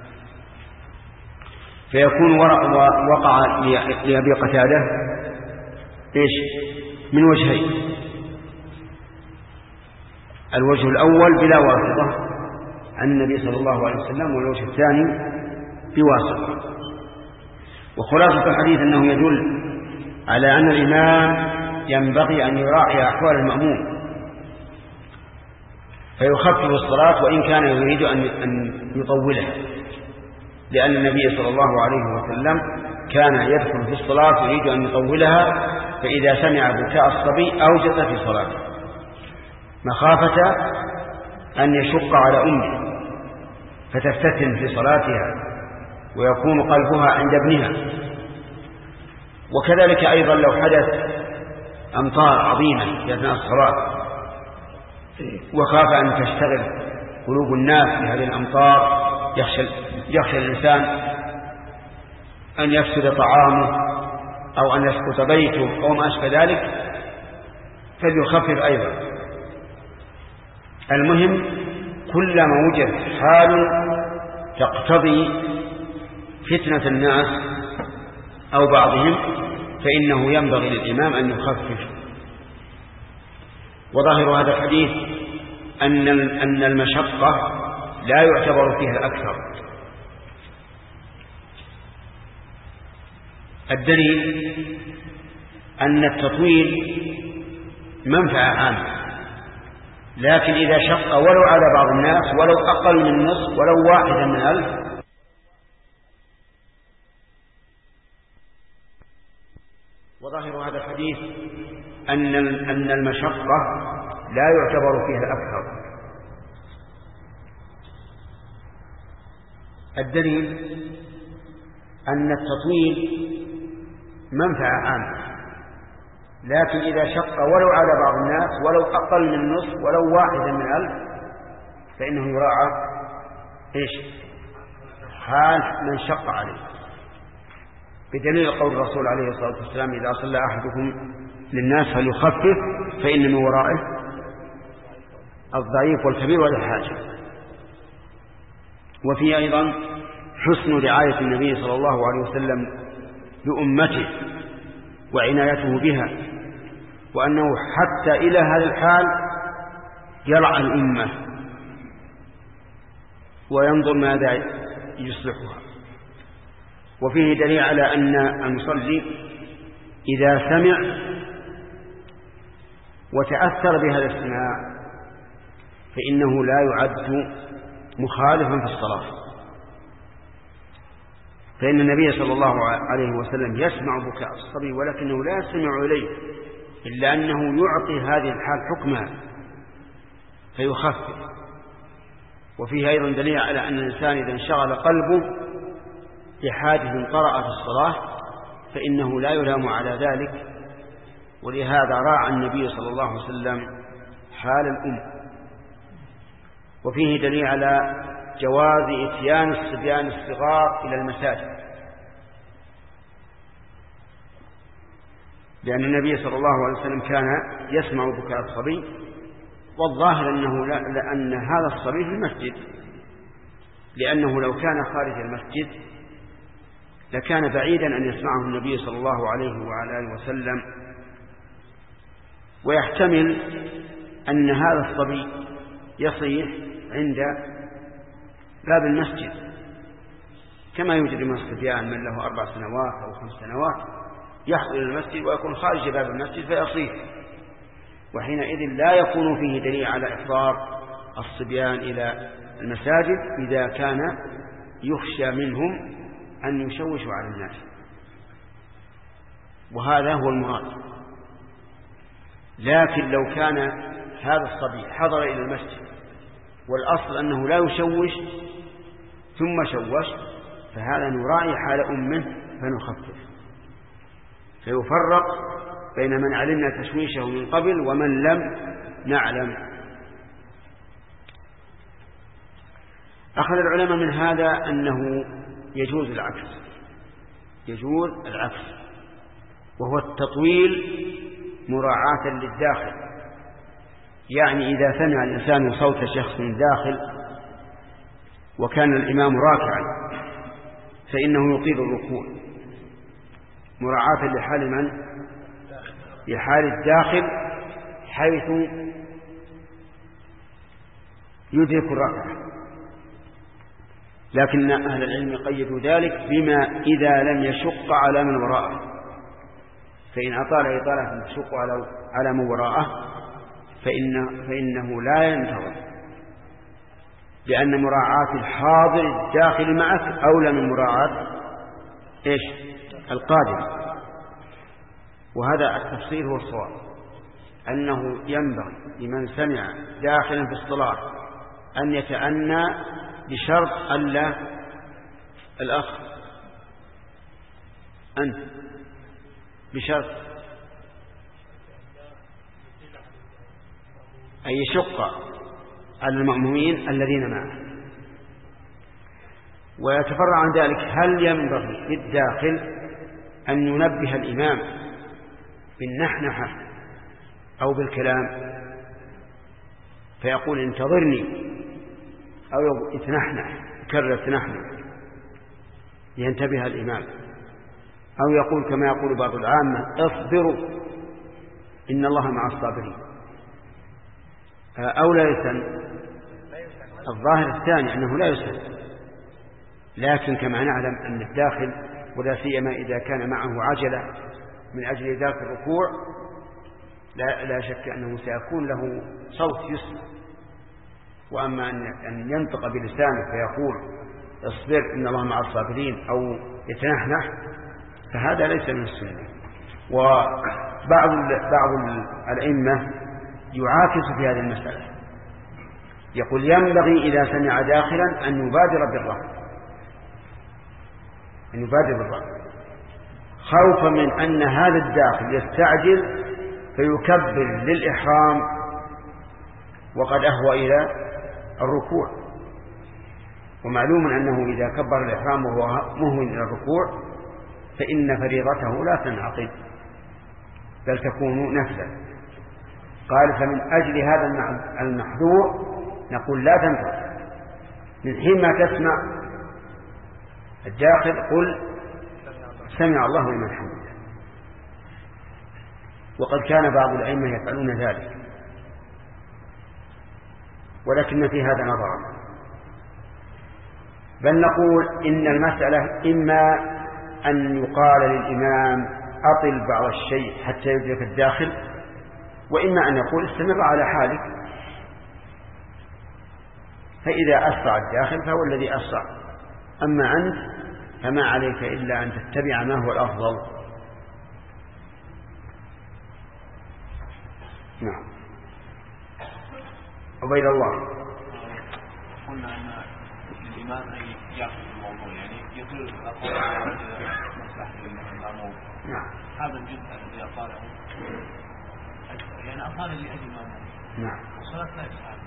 فيكون وقع لأبي قتادة إيش من وجهين: الوجه الأول بلا واسطة عن النبي صلى الله عليه وسلم، والوجه الثاني بواسطة. وخلاصة الحديث أنه يدل على أن الإمام ينبغي أن يراعي أحوال المأموم فيخفف الصلاة وإن كان يريد أن يطولها، لأن النبي صلى الله عليه وسلم كان يدخل في الصلاة يريد أن يطولها، فإذا سمع بكاء الصبي أوجز في صلاته مخافة أن يشق على أمه فتفتتن في صلاتها ويكون قلبها عند ابنها. وكذلك أيضا لو حدث أمطار عظيمة في أثناء الصلاة وخاف أن تشتغل قلوب الناس بهذه الأمطار، يخشى الإنسان أن يفسد طعامه أو أن يسقط بيته أو ما أشبه ذلك، فليخفف أيضا. المهم كلما وجد حال تقتضي فتنة الناس أو بعضهم فإنه ينبغي للإمام أن يخفف. وظاهر هذا الحديث أن المشقة لا يعتبر فيها الأكثر. الدليل أن التطويل منفعة عامة، لكن إذا شق ولو على بعض الناس ولو أقل من النصف ولو واحدا من 1000 وظاهر هذا الحديث أن المشقة لا يعتبر فيها الأكثر. الدليل أن التطويل منفعة عامة، لكن إذا شق ولو على بعض الناس ولو أقل من النصف ولو واحدا من 1000 فإنه يراعى حال من شق عليه، بدليل قول الرسول عليه الصلاة والسلام: إذا صلى أحدكم للناس فليخفف فإن من ورائه الضعيف والكبير والحاجة. وفيه أيضا حسن رعاية النبي صلى الله عليه وسلم لأمته وعنايته بها، وأنه حتى إلى هذا الحال يرعى الأمة وينظر ماذا يصلحها. وفيه دليل على أن المصلي إذا سمع وتأثر بهذا السماع فإنه لا يعد مخالفا في الصلاة، فإن النبي صلى الله عليه وسلم يسمع بكاء الصبي ولكنه لا يستمع إليه، إلا أنه يعطي هذه الحال حكمها فيخفف. وفيه أيضا دليل على أن الإنسان إذا انشغل قلبه بحادث طرأ في الصلاة فإنه لا يلام على ذلك، ولهذا راعى النبي صلى الله عليه وسلم حال الأم. وفيه دليل على جواز إتيان الصبيان الصغار إلى المساجد لأن النبي صلى الله عليه وسلم كان يسمع بكاء الصبي، والظاهر أن هذا الصبي في المسجد، لأنه لو كان خارج المسجد لكان بعيدا أن يسمعه النبي صلى الله عليه وعلى آله وسلم، ويحتمل أن هذا الصبي يصيح عند باب المسجد، كما يوجد من الصبيان من له 4 سنوات أو 5 سنوات يحصل إلى المسجد ويكون خارج باب المسجد فيصيح، وحينئذ لا يكون فيه دليل على إحضار الصبيان إلى المساجد إذا كان يخشى منهم أن يشوشوا على الناس، وهذا هو المراد. لكن لو كان هذا الصبي حضر إلى المسجد والأصل أنه لا يشوش ثم شوش، فهذا نراعي حال أمه فنخفف، فيفرق بين من علمنا تشويشه من قبل ومن لم نعلم. أخذ العلماء من هذا أنه يجوز العكس، وهو التطويل مراعاة للداخل، يعني إذا سمع الإنسان صوت شخص داخل وكان الإمام راكعا فإنه يطيل الركوع مراعاة لحال من؟ لحال الداخل، حيث يدرك الركعة. لكن أهل العلم قيدوا ذلك بما إذا لم يشق على من وراءه، فإن أطال إطالة يشق على من وراءه فإنه لا ينتظر، لأن مراعاة الحاضر الداخل معك أولى من مراعاة القادم. وهذا التفصيل هو الصواب، أنه ينبغي لمن سمع داخلا في الصلاة أن يتأنى بشرط ألا الأخ أنت بشرط أن يشق على المأمومين الذين معه. ويتفرع عن ذلك هل ينبغي للداخل أن ينبه الإمام بالنحنحة أو بالكلام فيقول انتظرني، أو يتنحنح يكرر تنحنح لينتبه الإمام، أو يقول كما يقول بعض العامة اصبروا إن الله مع الصابرين، أو لا يسن. الظاهر الثاني أنه لا يسن، لكن كما نعلم أن الداخل ولا سيما إذا كان معه عجلة من أجل ذاك الركوع لا شك أنه سيكون له صوت يسمع. وأما أن ينطق بلسانه فيقول اصبر إن الله مع الصابرين أو يتنحنح فهذا ليس من السنة. وبعض الأئمة يعاكس في هذه المسألة، يقول ينبغي إذا سمع داخلا أن يبادر بالرفع خوفا من أن هذا الداخل يستعجل فيكبر للإحرام وقد أهوى إلى الركوع. ومعلوم أنه إذا كبر الإحرام وهو مهون إلى الركوع فإن فريضته لا تنعقد بل تكون نفلا. قال فمن أجل هذا المحذور نقول لا تنفع، من حين ما تسمع الداخل قل سمع الله لمن حمده. وقد كان بعض الأئمة يفعلون ذلك، ولكن في هذا نظرا. بل نقول إن المسألة إما أن يقال للإمام أطل بعض الشيء حتى يدرك الداخل، وإما أن يقول استمر على حالك، فإذا أسرع الداخل فهو الذي أسرع، أما أنت فما عليك إلا أن تتبع ما هو الأفضل. نعم. عبيد الله. قلنا أن الإمام يأخذ الموضوع، يعني يصير الأقوال مصلحة للمأموم. نعم. هذا الجزء الذي أقاله يعني أقال لأجل المأموم. نعم. الصلاة لا يسعى.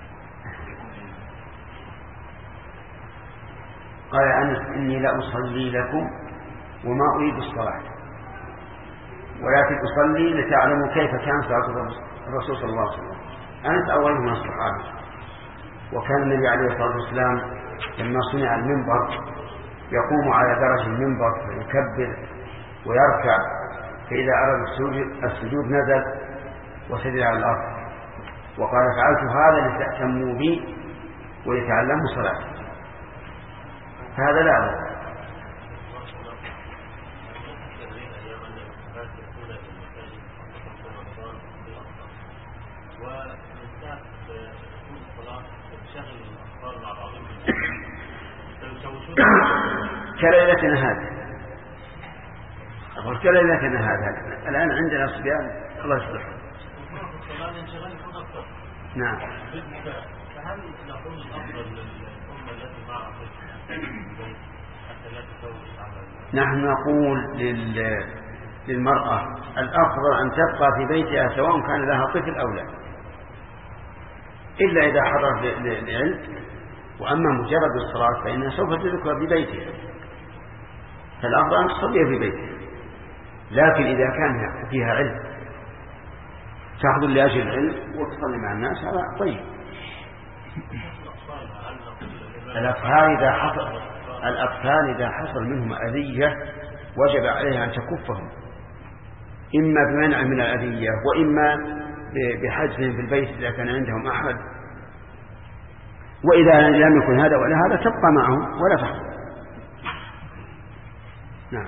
قال أنس إني لا أصلي لكم وما أريد الصلاة، ولكن أصلي لتعلموا كيف كان صلاة الرسول صلى الله عليه وسلم. أنس أول من الصحابة، وكان النبي عليه الصلاة والسلام لما صنع المنبر يقوم على درج المنبر فيكبر ويركع، فإذا أراد السجود نزل وسجد على الأرض، وقال فعلت هذا لتأتموا بي ولتعلموا صلاتي، فهذا لا أمر. كليلتنا هذا أقول كليلتنا هذا الآن عندنا صبيان الله يصلحهم. نعم. فهل نقول الأفضل للأمة التي معها حتى لا تزوج على؟ نحن نقول للمرأة الأفضل أن تبقى في بيتها سواء كان لها طفل أو لا، إلا إذا حضرت للعلم، وأما مجرد الصلاة فإنها سوف تذكر في بيتها، فالأفضل أن تصلي في بيتها. لكن إذا كان فيها علم تحضر لأجل العلم وتصلي مع الناس هذا طيب. الأطفال إذا حصل منهم أذية وجب عليها أن تكفهم، إما بمنع من الأذية وإما بحجزهم في البيت إذا كان عندهم أحد، وإذا لم يكن هذا ولا هذا تبقى معهم ولا تحضر. نعم.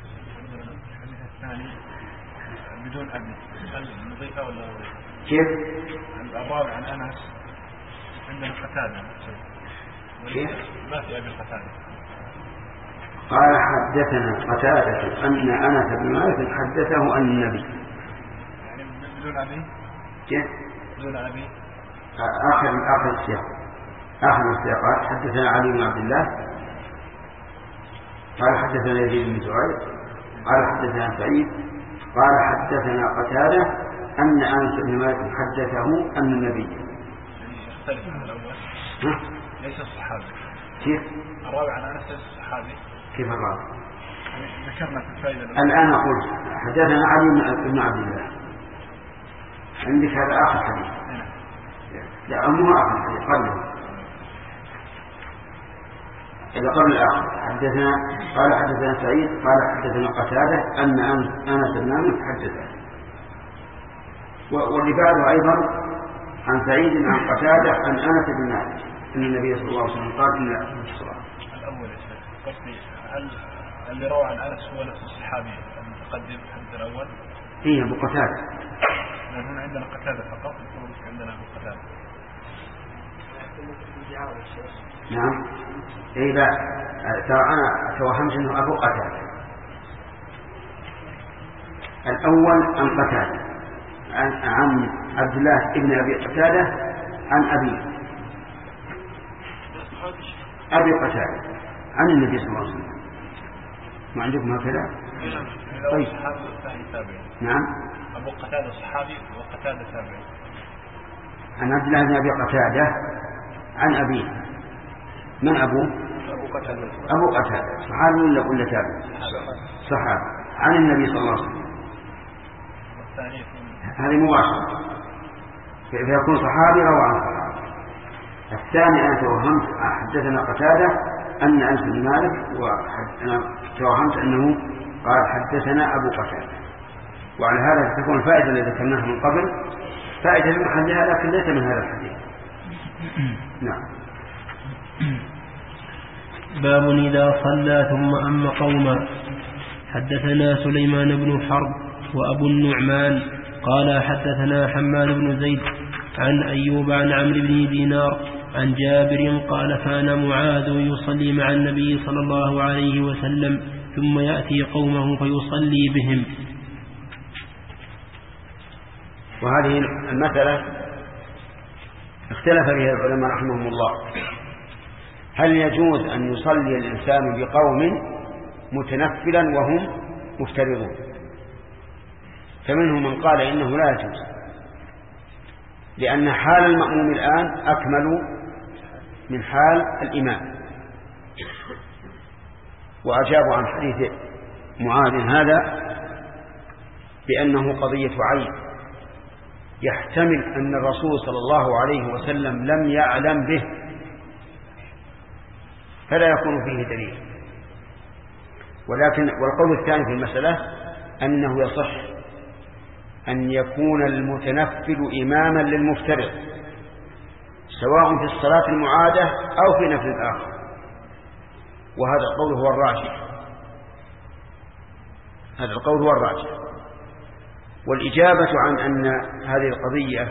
بدون أبي نضيفه ولا كيف؟ الأبواب عن أنس عندنا قتادة كيف؟ ما في أبي القتادة. قال حدثنا قتادة أن أنس بن مالك حدثه عن النبي. يعني بدون أبي؟ كيف؟ بدون أبي. آخر السياق، آخر السياقات حدثنا علي بن عبد الله قال حدثنا يزيد بن زهير قال حدثنا سعيد قال حدثنا قتادة أن أنس بن مالك حدثه أن النبي. يختلف عن الأول. ليس الصحابي. كيف؟ الراوي عن أنس ليس الصحابي. كيف الراوي؟ ذكرنا في الفائدة الآن أقول حدثنا علي بن عبد الله. عندك هذا آخر حديث. لا أمه آخر حديث قبله. إذا قبل الآخر حدثنا قال حدثنا سعيد قال حدثنا قتادة أن أنس بن مالك حدثه، واللي بعده أيضا عن سعيد عن قتادة عن أنس بن مالك أن النبي صلى الله عليه وسلم قال إن الصلاة. الأول قصدي هل اللي روى عن أنس هو نفس الصحابي المتقدم الحديث الأول؟ هي أبو قتادة. هنا عندنا قتادة فقط، عندنا أبو قتادة. نعم. إيه لا ترى أنا توهمت أنه أبو قتادة. الأول عن قتادة عن عبد الله ابن أبي قتادة عن أبي قتادة عن النبي صلى الله عليه وسلم. ما عندكم هكذا؟ طيب. نعم. أبو قتادة صحابي وقتادة تابعي. عن عبد الله بن أبي قتادة عن أبيه. من أبوه؟ أبو قتادة صحابي ولا تابعي؟ صحابي عن النبي صلى الله عليه وسلم. هذه مباشرة، فيكون صحابي روى عن صحابي. الثاني أنا توهمت حدثنا قتادة أن أنس بن مالك، وأنا توهمت أنه قال حدثنا أبو قتادة. وعلى هذا تكون الفائدة التي ذكرناها من قبل فائدة من محلها لكن ليس من هذا الحديث. نعم. باب إذا صلى ثم أم قوما. حدثنا سليمان بن حرب وأبو النعمان قال حدثنا حماد بن زيد عن أيوب عن عمرو بن دينار عن جابر قال كان معاذ يصلي مع النبي صلى الله عليه وسلم ثم يأتي قومه فيصلي بهم. وهذه المسألة اختلف فيها العلماء رحمهم الله، هل يجوز أن يصلي الإنسان بقوم متنفلا وهم مفترضون؟ فمنهم من قال إنه لا يجوز، لأن حال المأموم الآن أكمل من حال الإمام. وأجابوا عن حديث معاذ هذا بأنه قضية عين يحتمل أن الرسول صلى الله عليه وسلم لم يعلم به، فلا يكون فيه دليل. والقول الثاني في المسألة أنه يصح أن يكون المتنفل إماما للمفترض سواء في الصلاة المعادة أو في نفل الآخر، وهذا القول هو الراجح. هذا القول هو الراجح. والإجابة عن أن هذه القضية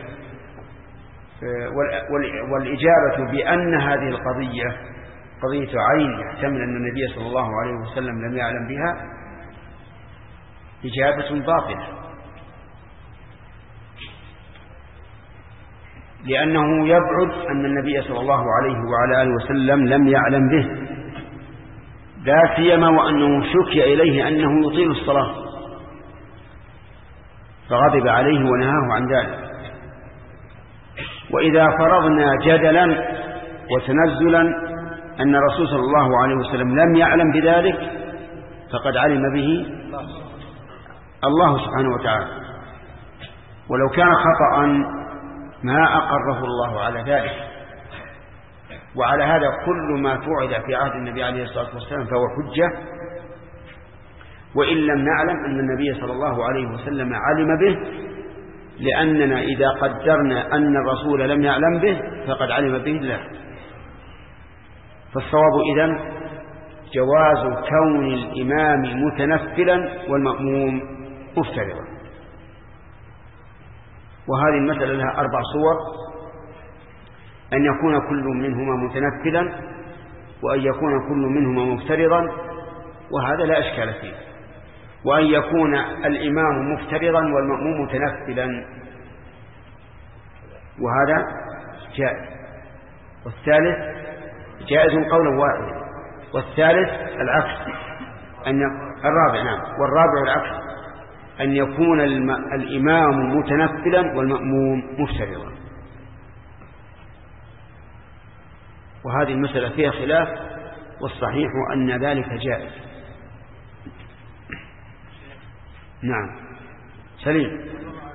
والإجابة بأن هذه القضية قضية عين يحتمل أن النبي صلى الله عليه وسلم لم يعلم بها إجابة باطلة، لأنه يبعد أن النبي صلى الله عليه وعلى آله وسلم لم يعلم به، لا سيما وأنه شكي إليه أنه يطيل الصلاة فغضب عليه ونهاه عن ذلك. وإذا فرضنا جدلا وتنزلا أن الرسول صلى الله عليه وسلم لم يعلم بذلك فقد علم به الله سبحانه وتعالى، ولو كان خطأ ما أقره الله على ذلك. وعلى هذا كل ما فعل في عهد النبي عليه الصلاة والسلام فهو حجة، وإن لم نعلم أن النبي صلى الله عليه وسلم علم به، لأننا إذا قدرنا أن الرسول لم يعلم به فقد علم به الله. فالصواب إذن جواز كون الإمام متنفلا والمأموم مفترضا. وهذه المسألة لها 4 صور: أن يكون كل منهما متنفلا، وأن يكون كل منهما مفترضا، وهذا لا إشكال فيه، وأن يكون الإمام مفترضا والمأموم متنفلا، وهذا جائز. والثالث جائز قولا واحدا. والثالث العكس، الرابع نعم، والرابع العكس، أن يكون الإمام متنفلا والمأموم مفترضا. وهذه المسألة فيها خلاف، والصحيح أن ذلك جائز. نعم سليم.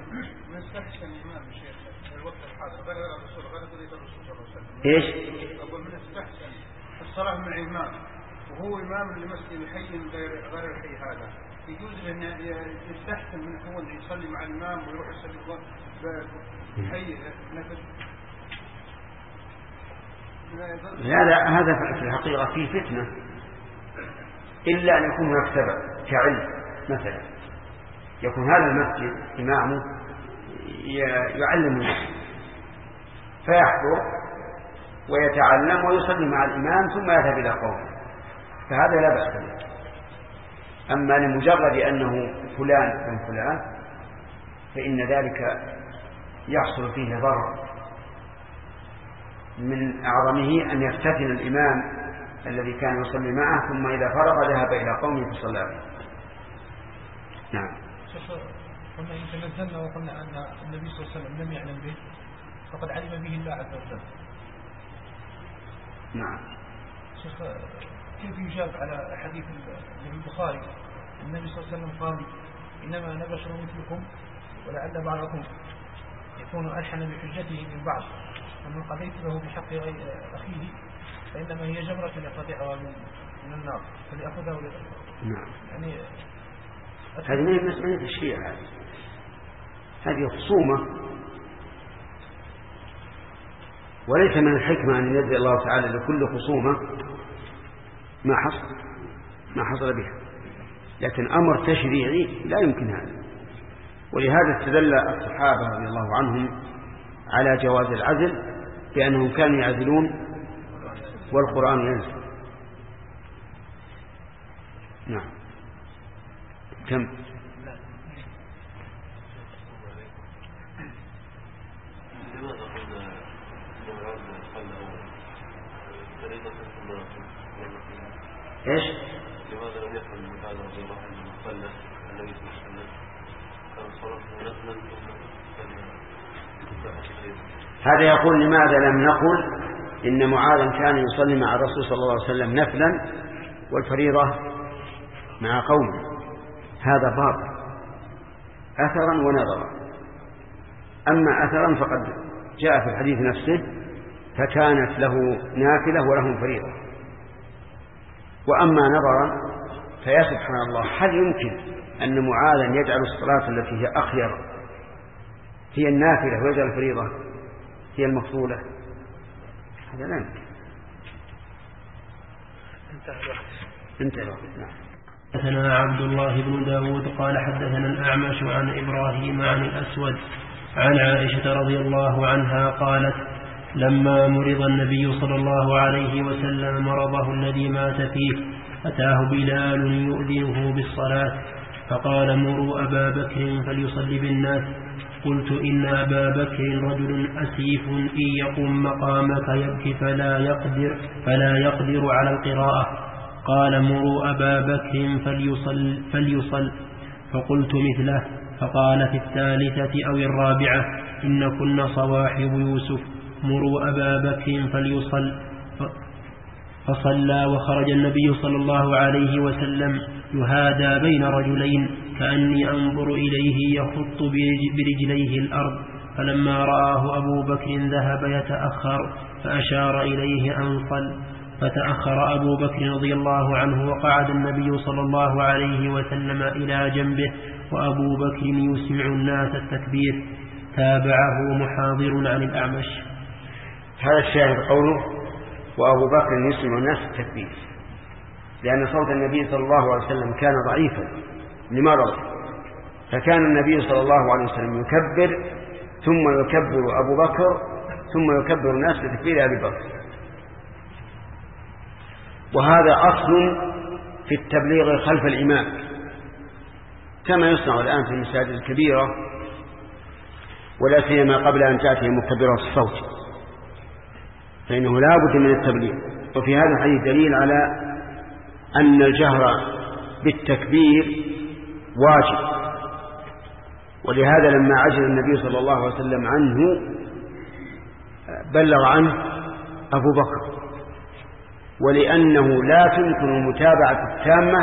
ايش؟ أقول من استحسن الصلاة مع الإمام وهو إمام لمسجد حي غير الحي هذا، يجوز أن يستحسن من هو اللي يصلي مع الإمام ويروح يصلي بحي نفس. هذا في الحقيقة فيه فتنة، إلا أن يكون هناك سبب كعلم. مثلا يكون هذا المسجد إمامه يعلم الناس فيحضر ويتعلم ويصلي مع الإمام ثم يذهب إلى قومه، فهذا لا بأس به. أما لمجرد أنه فلان من فلان فإن ذلك يحصل فيه ضرر، من أعظمه أن يفتتن الإمام الذي كان يصلي معه ثم إذا فرغ ذهب إلى قومه فصلى به. نعم. قلنا إن تنزلنا وقلنا أن النبي صلى الله عليه وسلم لم يعلم به فقد علم به الله عز وجل. نعم. شيخ كيف يجاب على حديث البخاري النبي صلى الله عليه وسلم قال إنما أنا بشر مثلكم ولعل بعضكم يكون ألحن بحجته من بعض، فمن قضيت له بحق أخيه فإنما هي جمرة يقطعها من النار فليأخذها وليأخذها. نعم. يعني هذه من مسألة الشيعة، هذه خصومة، وليس من الحكمة أن يجزي الله تعالى لكل خصومة ما حصل بها، لكن أمر تشريعي لا يمكن هذا. ولهذا استدل الصحابة رضي الله عنهم على جواز العزل بأنهم كانوا يعزلون والقرآن ينزل. نعم. كم؟ ايش؟ لماذا لم يفعل من هذا رضي الله عنه صلى النبي صلى الله عليه وسلم كان صلاته نزلا هذا يقول لماذا لم نقل إن معاذا كان يصلي مع الرسول صلى الله عليه وسلم نفلا والفريضة مع قومه؟ هذا باطل. أثرا ونظرا. أما أثرا فقد جاء في الحديث نفسه فكانت له نافلة وله فريضة. وأما نظرا فيا سبحان الله، هل يمكن أن معاذا يجعل الصلاة التي هي أخير هي النافلة ويجعل الفريضة هي المفضولة؟ هذا لا يمكن. انتهى الوقت. نعم. حدثنا عبد الله بن داود قال حدثنا الأعمش عن إبراهيم عن الأسود عن عائشة رضي الله عنها قالت: لما مرض النبي صلى الله عليه وسلم مرضه الذي مات فيه أتاه بلال يؤذنه بالصلاة فقال: مروا أبا بكر فليصلي بالناس. قلت: إن أبا بكر رجل أسيف إن يقوم مقامك يبكي فلا يقدر على القراءة. قال: مروا أبا بكر فليصل. فقلت مثله. فقال في الثالثة أو الرابعة: إن كن صواحب يوسف، مروا أبا بكر فليصل. فصلى وخرج النبي صلى الله عليه وسلم يهادى بين رجلين كأني أنظر إليه يخط برجليه الأرض. فلما رآه أبو بكر ذهب يتأخر فأشار إليه أن صل. فتأخر أبو بكر رضي الله عنه وقعد النبي صلى الله عليه وسلم إلى جنبه وأبو بكر يسمع الناس التكبير. تابعه محاضر عن الأعمش. هذا الشاهد قوله وأبو بكر يسمع الناس التكبير، لأن صوت النبي صلى الله عليه وسلم كان ضعيفا لمرض، فكان النبي صلى الله عليه وسلم يكبر ثم يكبر أبو بكر ثم يكبر الناس بتكبير أبي بكر. وهذا أصل في التبليغ خلف الإمام كما يصنع الآن في المساجد الكبيرة، ولا سيما قبل أن تأتي مكبرة الصوت، فإنه لا بد من التبليغ. وفي هذا الحديث دليل على أن الجهر بالتكبير واجب، ولهذا لما عجل النبي صلى الله عليه وسلم عنه بلغ عنه أبو بكر، ولأنه لا تمكن المتابعة التامة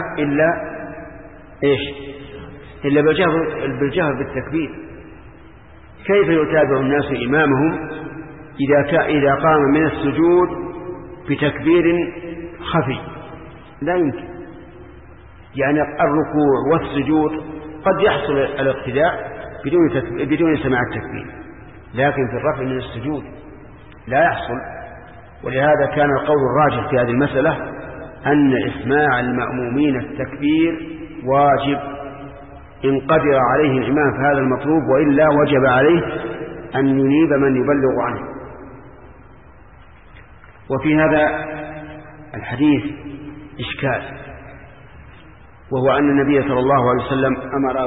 إلا بالجهر بالتكبير. كيف يتابع الناس إمامهم إذا قام من السجود بتكبير خفي؟ لا يمكن. يعني الركوع والسجود قد يحصل الاقتداء بدون سماع التكبير، لكن في الرفع من السجود لا يحصل. ولهذا كان القول الراجح في هذه المسألة أن إسماع المأمومين التكبير واجب إن قدر عليه الإمام في هذا المطلوب، وإلا وجب عليه أن ينيب من يبلغ عنه. وفي هذا الحديث إشكال، وهو أن النبي صلى الله عليه وسلم أمر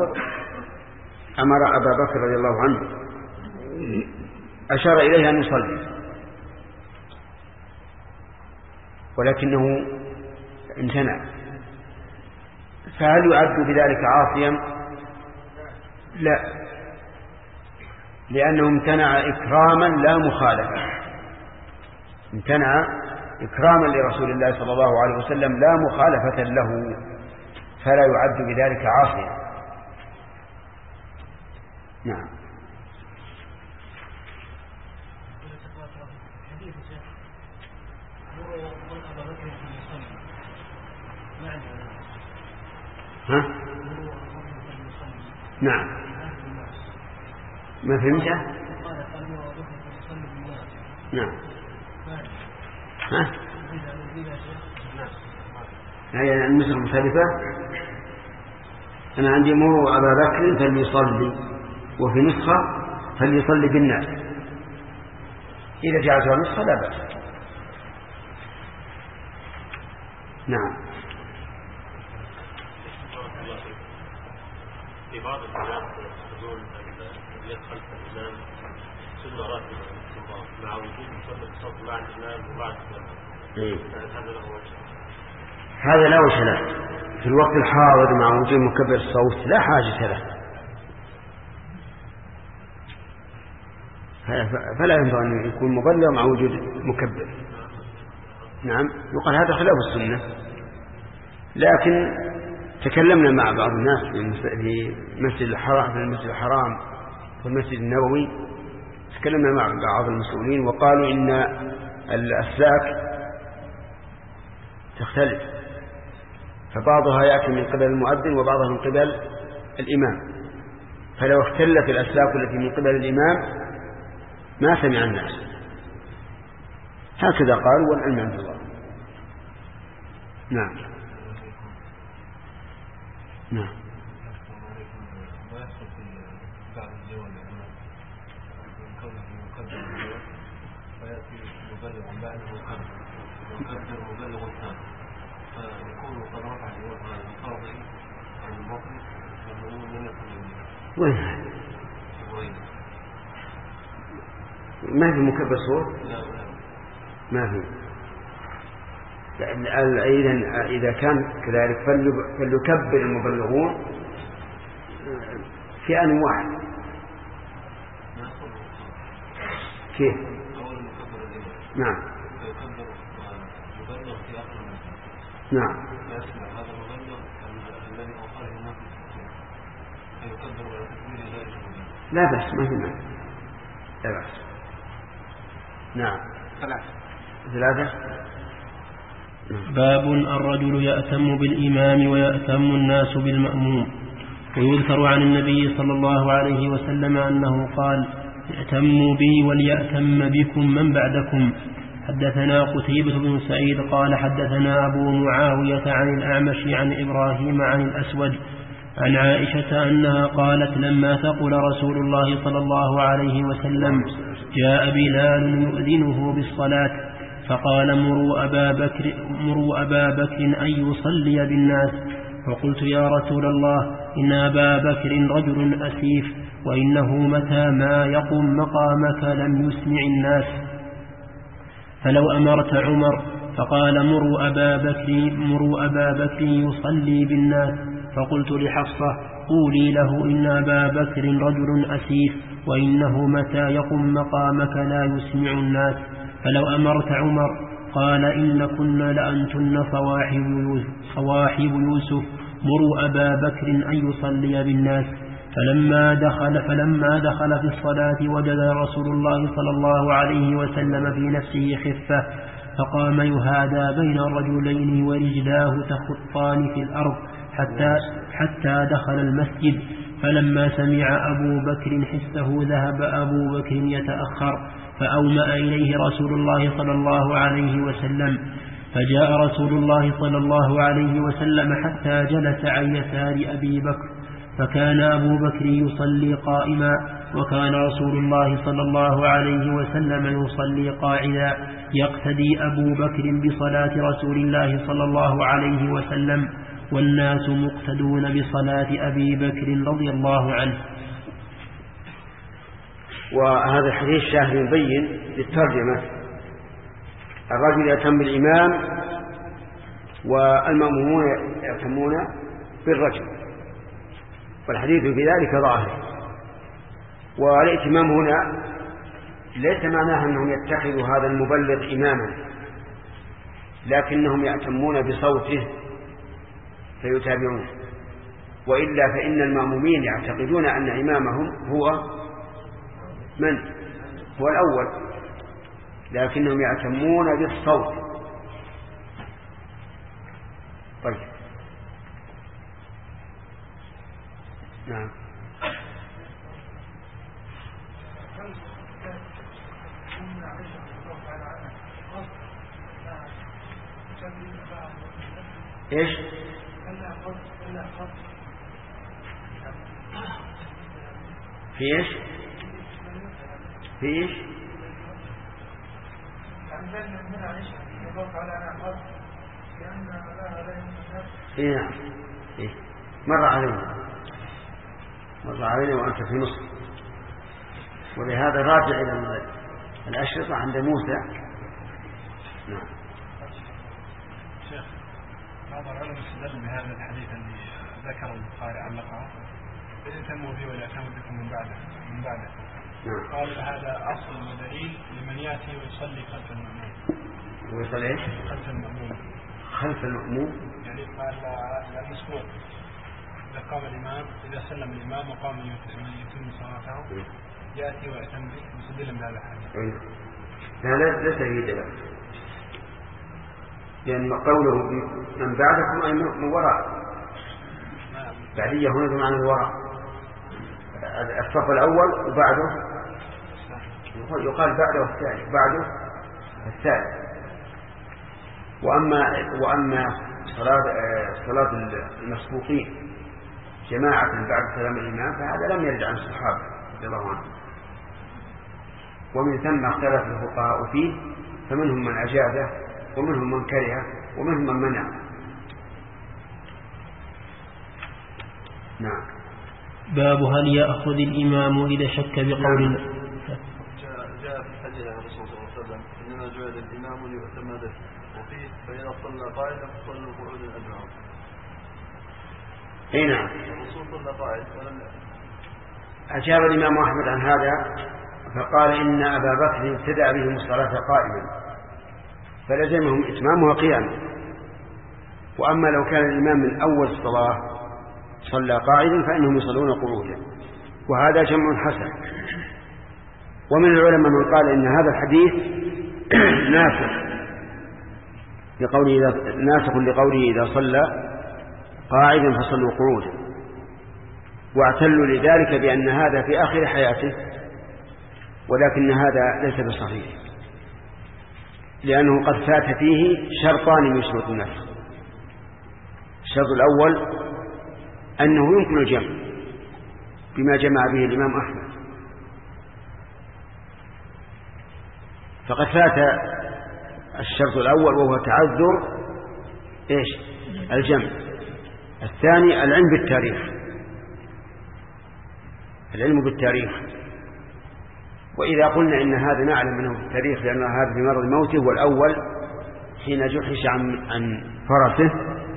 أبا بكر رضي الله عنه، أشار إليه أن يصلي، ولكنه امتنع. فهل يعد بذلك عاصيا؟ لا، لأنه امتنع إكراما لا مخالفة، امتنع إكراما لرسول الله صلى الله عليه وسلم لا مخالفة له، فلا يعد بذلك عاصيا. نعم. ها؟ نعم. ما فهمت؟ نعم. ها؟ هي النسخة المختلفة. أنا عندي مروا أبا بكر فليصلي، وفي نسخة فليصلي بالناس. إذا جعلتها نسخة لا بأس. نعم. في بعض البلاد يأخذون اليد خلف الإمام سنة راتبة مع وجود مصلي الصف مع الإمام وبعد هذا له وجه؟ هذا لا وجه له في الوقت الحاضر مع وجود مكبر الصوت، لا حاجة له، فلا ينبغي أن يكون مبلغ مع وجود مكبر. نعم، يقال هذا خلاف السنة، لكن تكلمنا مع بعض الناس في مسجد الحرام والمسجد النبوي، تكلمنا مع بعض المسؤولين وقالوا إن الأسلاك تختلف، فبعضها يأتي من قبل المؤذن وبعضها من قبل الإمام، فلو اختلت الأسلاك التي من قبل الإمام ما سمع الناس. هكذا قالوا والعلم عند الله. نعم. نعم. وين ما في مكبر صوت؟ ما في. إذا كان كذلك فليكبر المبلغون في آن واحد. كيف؟ نعم. نعم. لا بأس، ما في مانع، لا بأس. نعم. ثلاثة. باب الرجل يأتم بالإمام ويأتم الناس بالمأموم. ويذكر عن النبي صلى الله عليه وسلم أنه قال: ائتموا بي وليأتم بكم من بعدكم. حدثنا قتيبة بن سعيد قال حدثنا أبو معاوية عن الأعمش عن إبراهيم عن الأسود عن عائشة أنها قالت: لما ثقل رسول الله صلى الله عليه وسلم جاء بلال يؤذنه بالصلاة فقال: مروا أبا بكر أن يصلي بالناس. فقلت: يا رسول الله، إن أبا بكر رجل أسيف، وإنه متى ما يقوم مقامك لم يسمع الناس، فلو أمرت عمر. فقال: مروا أبا بكر يصلي بالناس. فقلت لحفصة: قولي له إن أبا بكر رجل أسيف، وإنه متى يقم مقامك لا يسمع الناس، فلو أمرت عمر. قال: إن كنا لأنتن صواحب يوسف، مروا أبا بكر أن يصلي بالناس. فلما دخل في الصلاة وجد رسول الله صلى الله عليه وسلم في نفسه خفة، فقام يهادى بين الرجلين ورجلاه تخطان في الأرض حتى دخل المسجد. فلما سمع أبو بكر حسه ذهب أبو بكر يتأخر، فأومأ إليه رسول الله صلى الله عليه وسلم، فجاء رسول الله صلى الله عليه وسلم حتى جلس عن يسار أبي بكر، فكان أبو بكر يصلي قائما، وكان رسول الله صلى الله عليه وسلم يصلي قاعدا، يقتدي أبو بكر بصلاة رسول الله صلى الله عليه وسلم، والناس مقتدون بصلاة أبي بكر رضي الله عنه. وهذا الحديث شاهد مبين للترجمة: الرجل يأتم بالإمام والمأمومون يأتمون بالرجل، والحديث في ذلك ظاهر. والائتمام هنا ليس معناه أنهم يتخذوا هذا المبلغ إماما، لكنهم يأتمون بصوته فيتابعون، وإلا فإن المأمومين يعتقدون أن إمامهم هو من؟ هو الأول، لكنهم يأتمون بالصوت. طيب. نعم. ايش؟ في ايش؟ في ايش؟ ايه نعم. إيه؟ مر علينا وأنت في مصر، ولهذا راجع إلى الأشرطة عند موسى. نعم. شيخ، بعض العلماء استدلوا بهذا الحديث الذي ذكر البخاري علقه: ائتموا بي ويأتموا بكم من بعده. قال هذا أصل ودليل لمن يأتي ويصلي خلف المأموم. ويصلي ايش؟ خلف المأموم. خلف المأموم يعني المسبوق إذا قام الإمام، إذا سلم الإمام وقام يتم صلاته يأتي ويأتم به مستدلا بهذا الحديث. لا ليس فيه دلالة، لأن قوله من بعدكم أي من وراء، بعدية هنا بمعنى الوراء، الصف الأول وبعده يقال بعده الثاني، بعده الثالث. وأما صلاة المسبوقين جماعة بعد سلام الإمام فهذا لم يرد عن الصحابة رضي الله عنهم، ومن ثم اختلف الفقهاء فيه، فمنهم من أجازه ومنهم من كره ومنهم من منع. نعم. باب هل يأخذ الإمام إذا شك بقول جاء في حديث عن الرسول صلى الله عليه وسلم إنما جعل الإمام ليؤتم به، وفيه فإذا صلى قائدا فصلوا قعودا أجمعون. أي نعم. الرسول صلى قائد ولم أجاب الإمام أحمد عن هذا فقال إن أبا بكر ابتدأ بهم الصلاة قائما فلزمهم إتمامها قياما، وأما لو كان الإمام من أول الصلاة صلى قاعدا فإنهم يصلون قعودا، وهذا جمع حسن. ومن العلماء من قال إن هذا الحديث ناسخ لقوله إذا صلى قاعدا فصلوا قعودا، واعتلوا لذلك بأن هذا في آخر حياته، ولكن هذا ليس بصحيح، لأنه قد فات فيه شرطان من شروط النسخ. الشرط الأول أنه يمكن الجمع بما جمع به الإمام أحمد، فقد فات الشرط الأول وهو تعذر الجمع. الثاني العلم بالتاريخ. وإذا قلنا إن هذا نعلم منه بالتاريخ لأن هذا في مرض موته، والأول حين جحش عن فرسه،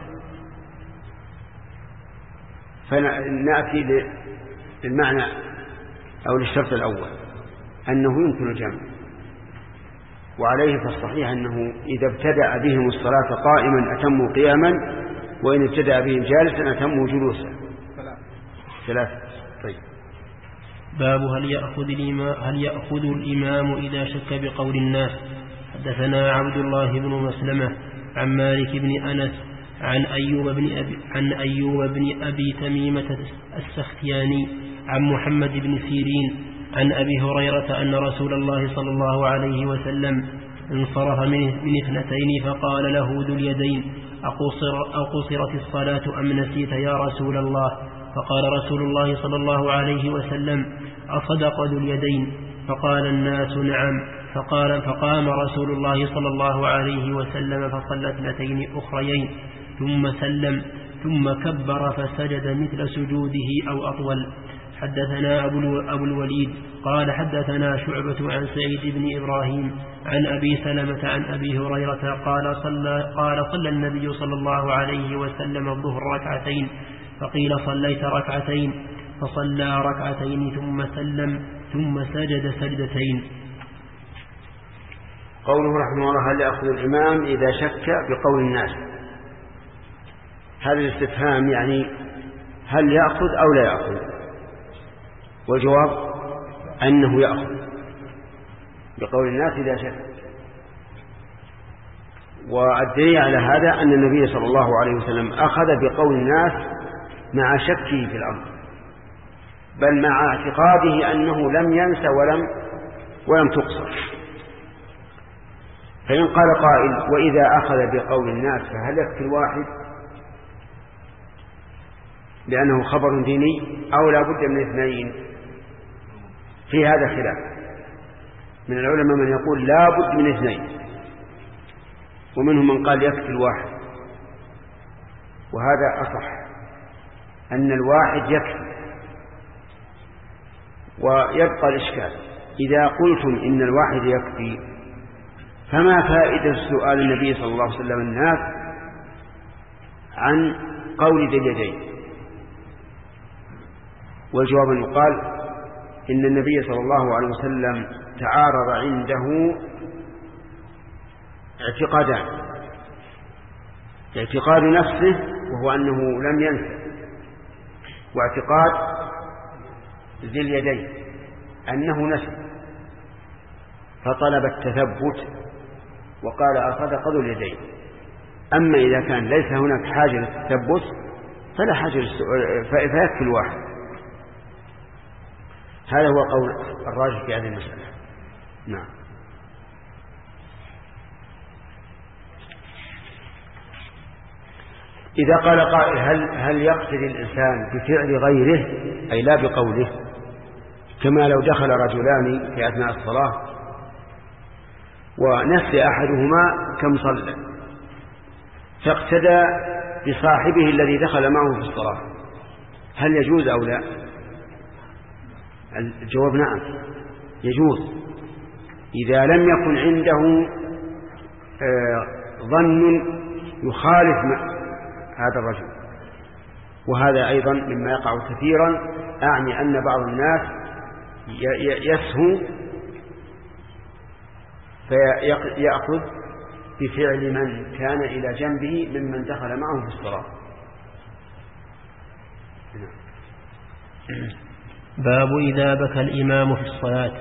فنأتي للمعنى أو للشرط الأول أنه يمكن الجمع، وعليه فالصحيح أنه إذا ابتدأ بهم الصلاة قائما أتموا قياما، وإن ابتدأ بهم جالسا أتموا جلوسا. ثلاثة. طيب. باب هل يأخذ الإمام إذا شك بقول الناس. حدثنا عبد الله بن مسلمة عن مالك بن أنس عن أيوب بن أبي تميمة السختياني عن محمد بن سيرين عن أبي هريرة أن رسول الله صلى الله عليه وسلم انصرف من اثنتين فقال له ذو اليدين أقصرت الصلاة أم نسيت يا رسول الله؟ فقال رسول الله صلى الله عليه وسلم أصدق ذو اليدين؟ فقال الناس نعم. فقام رسول الله صلى الله عليه وسلم فصلى اثنتين أخريين ثم سلم ثم كبر فسجد مثل سجوده أو أطول. حدثنا أبو الوليد قال حدثنا شعبة عن سعيد بن إبراهيم عن أبي سلمة عن أبي هريرة قال صلى النبي صلى الله عليه وسلم الظهر ركعتين، فقيل صليت ركعتين، فصلى ركعتين ثم سلم ثم سجد سجدتين. قوله رحمه الله هل يأخذ الإمام إذا شك بقول الناس، هذا الاستفهام يعني هل يأخذ أو لا يأخذ؟ والجواب أنه يأخذ بقول الناس إذا شك. والدليل على هذا أن النبي صلى الله عليه وسلم أخذ بقول الناس مع شكه في الأمر، بل مع اعتقاده أنه لم ينس ولم تقصر. فإن قال قائل وإذا أخذ بقول الناس فهل يكفي الواحد لأنه خبر ديني أو لا بد من اثنين؟ في هذا خلاف من العلماء، من يقول لا بد من اثنين، ومنهم من قال يكفي الواحد، وهذا أصح أن الواحد يكفي. ويبقى الإشكال إذا قلتم إن الواحد يكفي فما فائدة سؤال النبي صلى الله عليه وسلم الناس عن قول ذي اليدين؟ والجواب أن يقال إن النبي صلى الله عليه وسلم تعارض عنده اعتقادان. اعتقاد نفسه وهو أنه لم ينسى، واعتقاد ذي اليدين أنه نسي فطلب التثبت وقال أصدق ذو اليدين. أما إذا كان ليس هناك حاجة للتثبت فلا حاجة للسؤال، فيكفي الواحد. هذا هو قول الراجح في هذه المسألة. نعم. إذا قال قائل هل يقتدي الإنسان بفعل غيره أي لا بقوله، كما لو دخل رجلان في أثناء الصلاة ونسي أحدهما كم صلى فاقتدى بصاحبه الذي دخل معه في الصلاة، هل يجوز أو لا؟ الجواب نعم يجوز، إذا لم يكن عنده ظن يخالف هذا الرجل. وهذا أيضا مما يقع كثيرا، أعني أن بعض الناس يسهو فيأخذ بفعل من كان إلى جنبه ممن دخل معه في الصلاة. باب إذا بكى الإمام في الصلاة.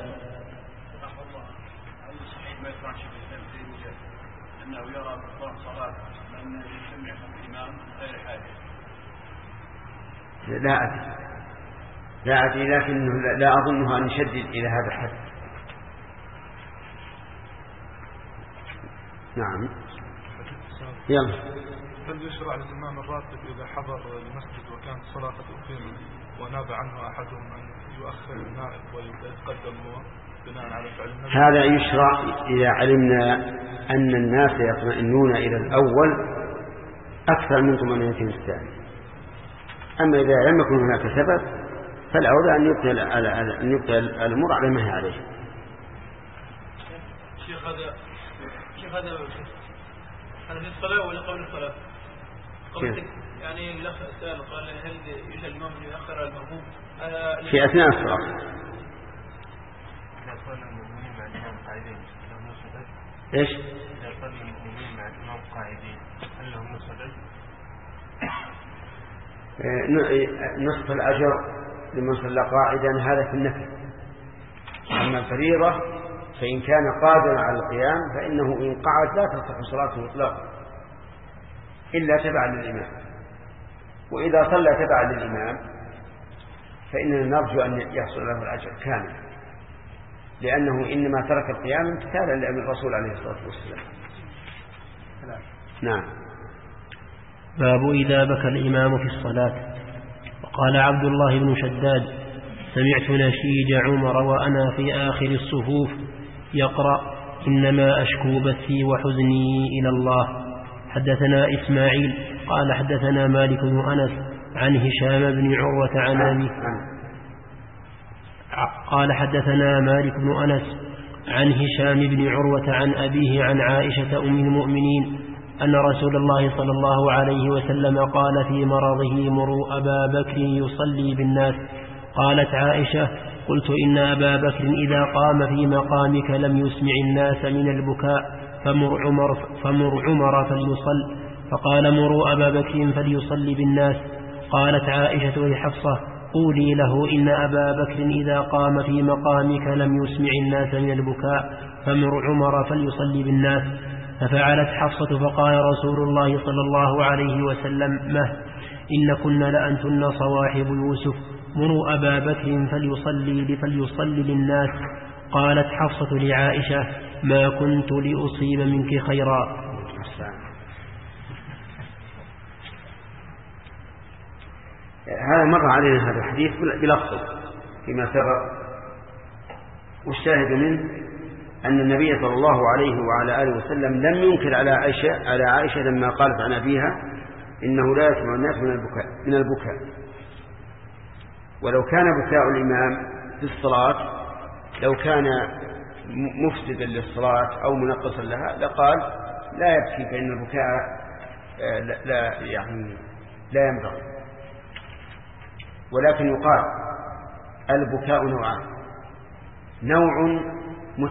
لا أدري لكنه لا أظنها أن نشدد إلى هذا الحد. نعم. يلا. هل يشرع للإمام الراتب إذا حضر المسجد وكانت الصلاة قد أقيمت وناب عنه أحدهم أن يؤخر النائب ويتقدم هو بناء على فعل النبي؟ هذا يشرع إذا علمنا أن الناس يطمئنون إلى الأول أكثر من طمأنينة الثاني. أما إذا لم يكن هناك سبب فالأولى أن يبقى الأمور على ما هي عليه. شيخ هذا في الصلاة ولا قبل الصلاة؟ يعني الأخ سأل قال هل يجوز الإمام أن يؤخر المأموم في أثناء الصلاة؟ إذا صلى المؤمنين مع الإمام قاعدين لهم نصف أجر. إيش؟ إذا صلى المؤمنين مع الإمام قاعدين هل لهم نصف أجر؟ نصف الأجر لمن صلى قاعدا هذا في النفل. أما الفريضة فإن كان قادرا على القيام فإنه إن قعد لا تصح صلاته إطلاقا إلا تبعا للإمام. وإذا صلى تبعا للإمام فإننا نرجو أن يحصل له الأجر كامل، لأنه إنما ترك القيام امتثالا لأمر الرسول عليه الصلاة والسلام. نعم. باب إذا بكى الإمام في الصلاة. وقال عبد الله بن شداد: سمعت نشيج عمر وأنا في آخر الصفوف يقرأ: إنما أشكو بثي وحزني إلى الله. حدثنا إسماعيل قال حدثنا مالك بن أنس عن هشام بن عروة عن أبيه قال حدثنا مالك بن أنس عن هشام بن عروة عن أبيه عن عائشة أم المؤمنين أن رسول الله صلى الله عليه وسلم قال في مرضه: مروا أبا بكر يصلي بالناس. قالت عائشة: قلت إن أبا بكر إذا قام في مقامك لم يسمع الناس من البكاء فمر عمر فليصل. فقال: مروا أبا بكر فليصلي بالناس. قالت عائشة لحفصة: قولي له إن أبا بكر إذا قام في مقامك لم يسمع الناس من البكاء فمر عمر فليصلي بالناس. ففعلت حفصة فقال رسول الله صلى الله عليه وسلم: مه إن كن لأنتن صواحب يوسف، مروا أبا بكر فليصلي للناس. قالت حفصة لعائشة: ما كنت لأصيب منك خيرا. هذا مر علينا هذا الحديث بلفظه فيما سبق، والشاهد منه أن النبي صلى الله عليه وعلى آله وسلم لم ينكر على عائشة لما قالت عن أبيها إنه لا يسمع الناس من البكاء. ولو كان بكاء الإمام في الصلاة لو كان مفسدا للصلاة أو منقصا لها لقال لا يبكي، فإن البكاء لا ينبغي. ولكن يقال البكاء نوعان: نوع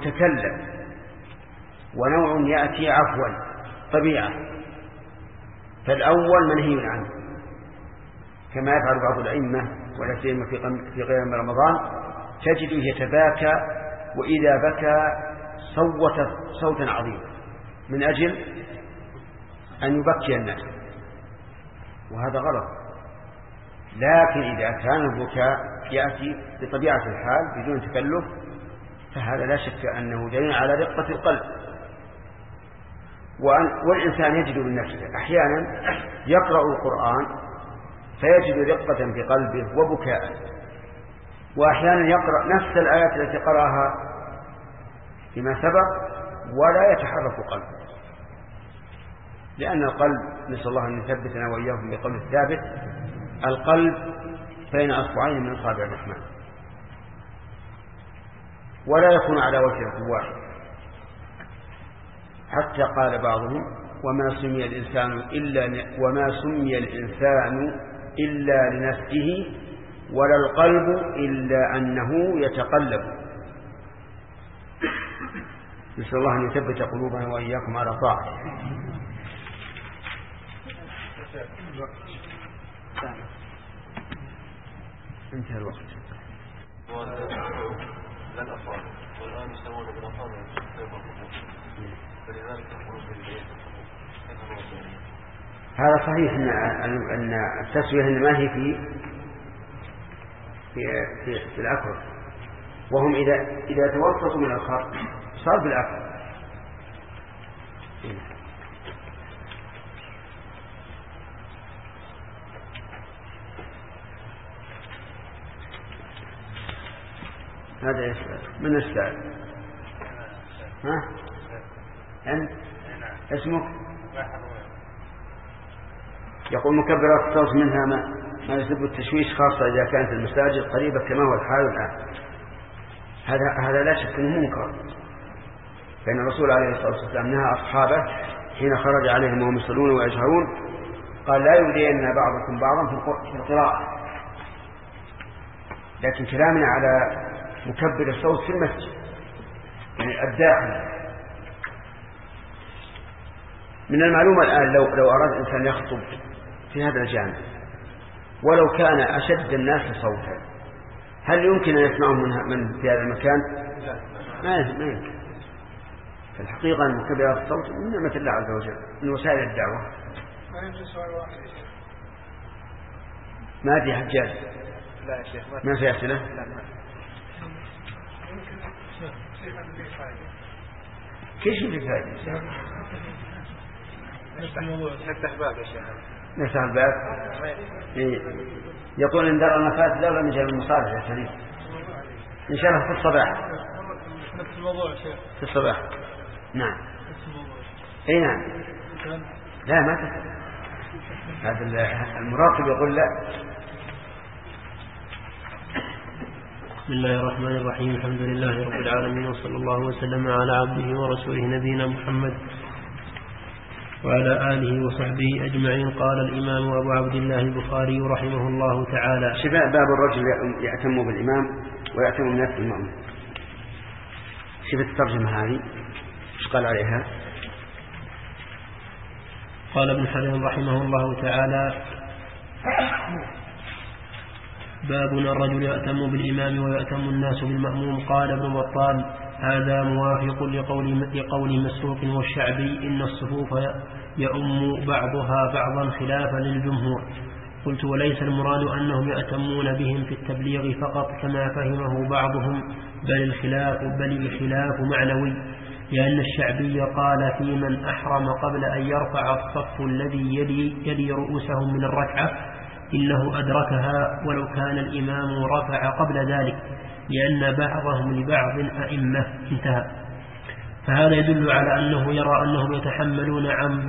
متكلم ونوع يأتي عفوا طبيعة. فالأول منهي عنه كما يفعل بعض الأئمة ولا سيما في غير رمضان، تجده يتباكى، وإذا بكى صوت صوتا عظيما من أجل أن يبكي الناس، وهذا غلط. لكن إذا كان البكاء يأتي بطبيعة الحال بدون تكلف فهذا لا شك أنه دليل على رقة القلب. والإنسان يجد من نفسه أحيانا يقرأ القرآن فيجد رقة في قلبه وبكاء، وأحيانا يقرأ نفس الآيات التي قرأها فيما سبق ولا يتحرك قلبه، لأن القلب نسأل الله أن يثبتنا وإياكم بقول الثابت، القلب بين أصبعين من أصابع الرحمن، ولا يكون على وجه واحد. حتى قال بعضهم وما سمي الإنسان إلا لنفسه ولا القلب إلا أنه يتقلب. نسأل الله أن يثبت قلوبنا وإياكم على طاعته. انتهى الوقت. لن أفعل والآن يسمون بالأفعال فلذلك يخرج بالبيت. هذا صحيح أن التسوية إنما هي في الأكل، وهم إذا توسطوا من الخط صار بالأكل. هذا يسأل من السائل؟ ها؟ أنت اسمك؟ يقول مكبرات الصوت منها ما يسبب التشويش، خاصة إذا كانت المساجد قريبة كما هو الحال الآن. هذا لا شك أنه منكر، فإن الرسول عليه الصلاة والسلام نهى أصحابه حين خرج عليهم وهم يصلون ويجهرون قال لا يؤذين بعضكم بعضا في القراءة. لكن كلامنا على مكبر الصوت في المسجد يعني الداخل. من المعلومة الآن لو أراد الإنسان يخطب في هذا الجانب ولو كان أشد الناس صوتا، هل يمكن أن يسمعه من في هذا المكان؟ ما يمكن. في الحقيقة المكبرات الصوت من نعمة الله عز وجل من وسائل الدعوة. ما في حجاج؟ لا يا شيخ ما في أسئلة؟ لا. كيف في فائدة؟ نفتح باب يا شيخ. نفتح الباب. يقول إن درى نفات دولة من جانب المصالح يا سليم. إن شاء الله في الصباح. نفس الموضوع يا شيخ. في الصباح. نعم. نفس الموضوع. أي نعم. لا ما تفعل. هذا المراقب يقول لا. بسم الله الرحمن الرحيم. الحمد لله رب العالمين، وصلى الله وسلم على عبده ورسوله نبينا محمد وعلى آله وصحبه أجمعين. قال الإمام أبو عبد الله البخاري رحمه الله تعالى: شفاء باب الرجل يأتم بالإمام ويأتم الناس بالمأموم. شفت الترجمة هذه ايش قال عليها؟ قال ابن حزم رحمه الله تعالى: بابنا الرجل يأتم بالإمام ويأتم الناس بالمأموم. قال ابن بطال: هذا موافق لقول مسروق والشعبي إن الصفوف يؤم بعضها بعضا خلافا للجمهور. قلت: وليس المراد أنهم يأتمون بهم في التبليغ فقط كما فهمه بعضهم، بل الخلاف معنوي، لأن الشعبي قال في من أحرم قبل أن يرفع الصف الذي يلي رؤوسهم من الركعة إنه أدركها ولو كان الإمام رفع قبل ذلك، لأن بعضهم لبعض أئمة. انتهى. فهذا يدل على أنه يرى أنهم يتحملون عن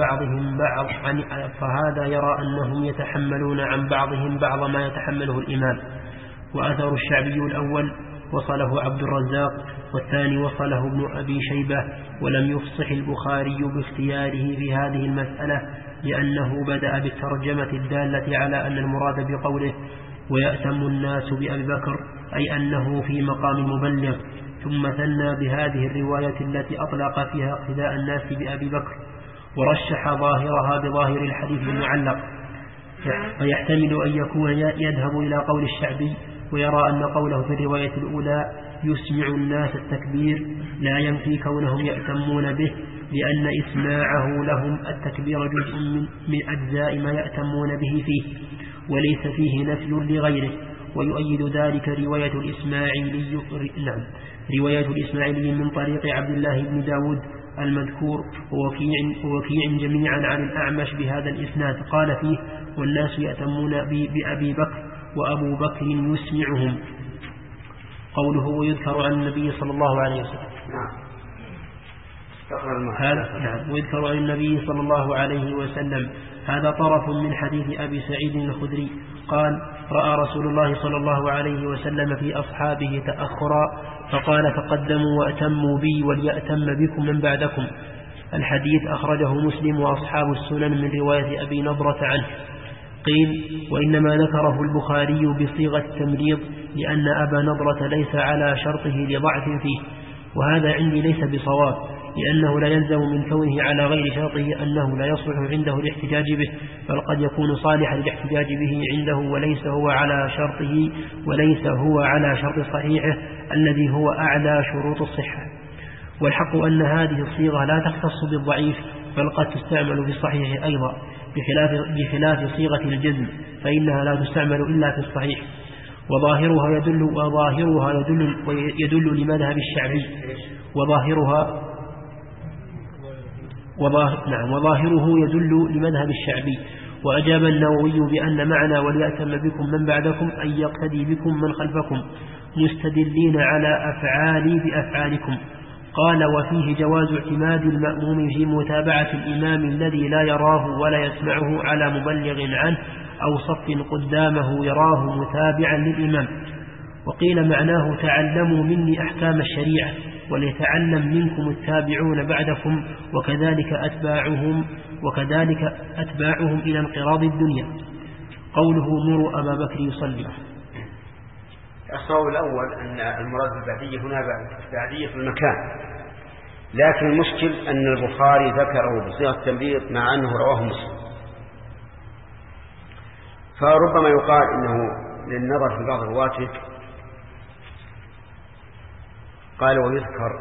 بعضهم بعض ما يتحمله الإمام. وأثر الشعبي الأول وصله عبد الرزاق، والثاني وصله ابن أبي شيبة، ولم يفصح البخاري باختياره في هذه المسألة، لأنه بدأ بالترجمة الدالة على أن المراد بقوله ويأتم الناس بأبي بكر أي أنه في مقام مبلغ، ثم ثنى بهذه الرواية التي أطلق فيها اقتداء الناس بأبي بكر. ورشح ظاهرها بظاهر الحديث المعلق، فيحتمل أن يكون يذهب إلى قول الشعبي ويرى أن قوله في الرواية الأولى يسمع الناس التكبير لا ينفي كونهم يأتمون به، لأن إسماعه لهم التكبير جزء من أجزاء ما يأتمون به فيه، وليس فيه نفل لغيره. ويؤيد ذلك رواية الإسماعيلي من طريق عبد الله بن داود المذكور ووكيع جميعا عن الأعمش بهذا الإسناد، قال فيه: والناس يأتمون بأبي بكر وأبو بكر يسمعهم. قوله ويذكر عن النبي صلى الله عليه وسلم. ويذكر عن النبي صلى الله عليه وسلم. هذا طرف من حديث أبي سعيد الخدري قال: رأى رسول الله صلى الله عليه وسلم في أصحابه تأخرا فقال: تقدموا وأتموا بي وليأتم بكم من بعدكم. الحديث أخرجه مسلم وأصحاب السنن من رواية أبي نضرة عنه. قيل: وإنما ذكره البخاري بصيغة التمريض لأن أبا نضرة ليس على شرطه لضعف فيه، وهذا عندي ليس بصواب، لأنه لا يلزم من كونه على غير شرطه أنه لا يصلح عنده الاحتجاج به، بل قد يكون صالحا للاحتجاج به عنده وليس هو على شرطه، وليس هو على شرط صحيحه الذي هو أعلى شروط الصحة. والحق أن هذه الصيغة لا تختص بالضعيف، بل قد تستعمل في الصحيح أيضا، بخلاف صيغة الجزم فإنها لا تستعمل إلا في الصحيح. وظاهرها يدل لمذهب الشعبي، وظاهره يدل لمذهب الشعبي. وأجاب النووي بأن معنى وليأتم بكم من بعدكم أن يقتدي بكم من خلفكم مستدلين على أفعالي بأفعالكم. قال: وفيه جواز اعتماد المأموم في متابعة الإمام الذي لا يراه ولا يسمعه على مبلغ عنه أو صف قدامه يراه متابعا للإمام. وقيل معناه: تعلموا مني أحكام الشريعة وليتعلم منكم التابعون بعدكم وكذلك أتباعهم إلى انقراض الدنيا. قوله: مروا أبا بكر يصلي. الصواب الأول أن المراد بالبعدية هنا بعدية في المكان، لكن المشكل أن البخاري ذكره بصيغة التمريض مع أنه رواه مسلم، فربما يقال إنه للنظر في بعض رواته قال ويذكر،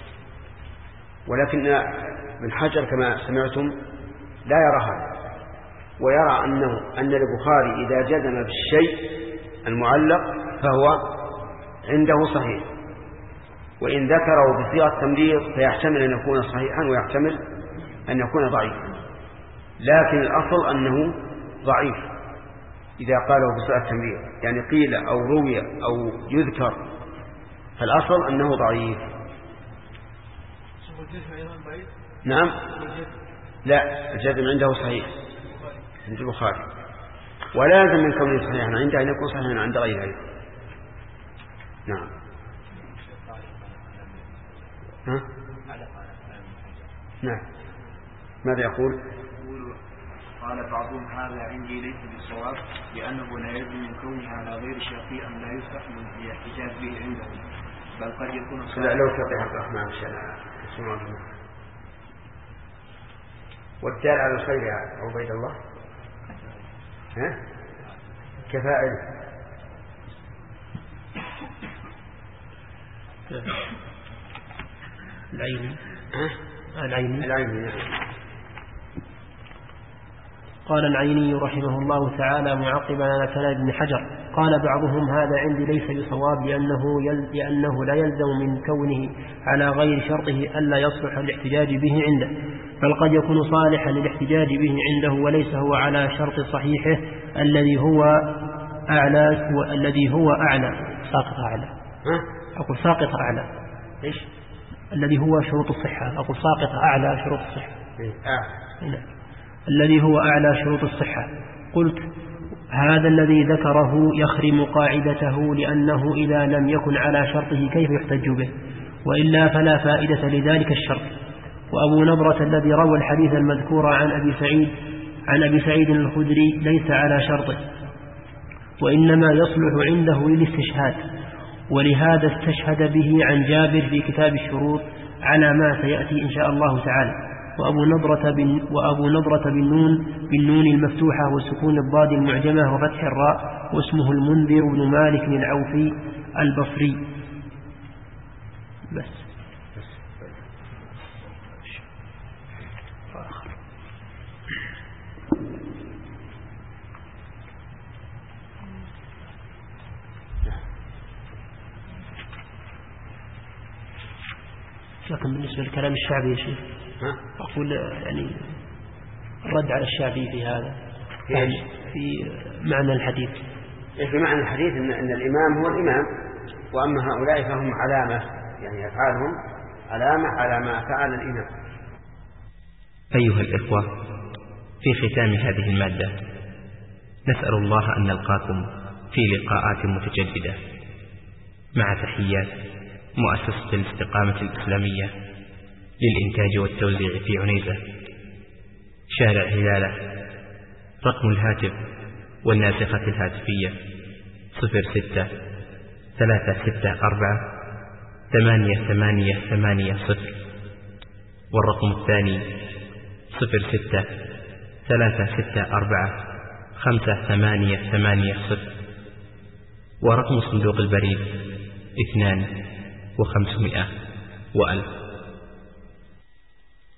ولكن ابن حجر كما سمعتم لا يرى هذا، ويرى أن البخاري إذا جزم بالشيء المعلق فهو عنده صحيح، وإن ذكره بصيغة التمريض فيحتمل أن يكون صحيحا ويحتمل أن يكون ضعيفا، لكن الأصل أنه ضعيف إذا قاله بصيغة التمريض، يعني قيل أو روي أو يذكر، فالأصل أنه ضعيف. نعم، لا، الجزم عنده صحيح عند البخاري، ولا يلزم من كونه صحيحا عنده أن يكون صحيحا عند غيره. نعم. نعم، ماذا يقول؟ قال بعضهم: هذا عندي ليس بالصواب، لأنه لا يلزم من كونه على غير شرطي أن لا يستحمل الاحتجاج به عنده، بل قد يكون صحيحا. لا، لو شرطي عبد الرحمن والدال على الخير يا عبيد الله كفائل العيني. قال العيني رحمه الله تعالى معقبا على كلام ابن حجر: قال بعضهم: هذا عندي ليس بصواب، لأنه لا يلزم من كونه على غير شرطه ألا يصلح الاحتجاج به عنده، بل قد يكون صالحا للاحتجاج به عنده وليس هو على شرط صحيحه الذي هو أعلى ساقط أعلى إيش الذي هو شروط الصحة، أقول ساقط أعلى شروط الصحة الذي هو أعلى شروط الصحة. قلت: هذا الذي ذكره يخرم قاعدته، لأنه إذا لم يكن على شرطه كيف يحتج به؟ وإلا فلا فائدة لذلك الشرط. وأبو نضرة الذي روى الحديث المذكور عن أبي سعيد الخدري ليس على شرطه، وإنما يصلح عنده للاستشهاد، ولهذا استشهد به عن جابر في كتاب الشروط على ما سيأتي إن شاء الله تعالى. وأبو نضرة بالنون المفتوحة وسكون الضاد المعجمة وفتح الراء، واسمه المنذر بن مالك العوفي البصري. بس لكن بالنسبة لكلام الشعبي يا شيخ أقول يعني الرد على الشعبي في هذا يعني في معنى الحديث. في معنى الحديث أن الإمام هو الإمام، وأما هؤلاء فهم علامة، يعني أفعالهم علامة على ما فعل الإمام. أيها الإخوة، في ختام هذه المادة نسأل الله أن نلقاكم في لقاءات متجددة، مع تحيات مؤسسة الاستقامة الإسلامية للإنتاج والتوزيع في عنيزة، شارع هلالة. رقم الهاتف والناسخة الهاتفية 06-364-8880، والرقم الثاني 06-364-5880، ورقم صندوق البريد 2500 و1000.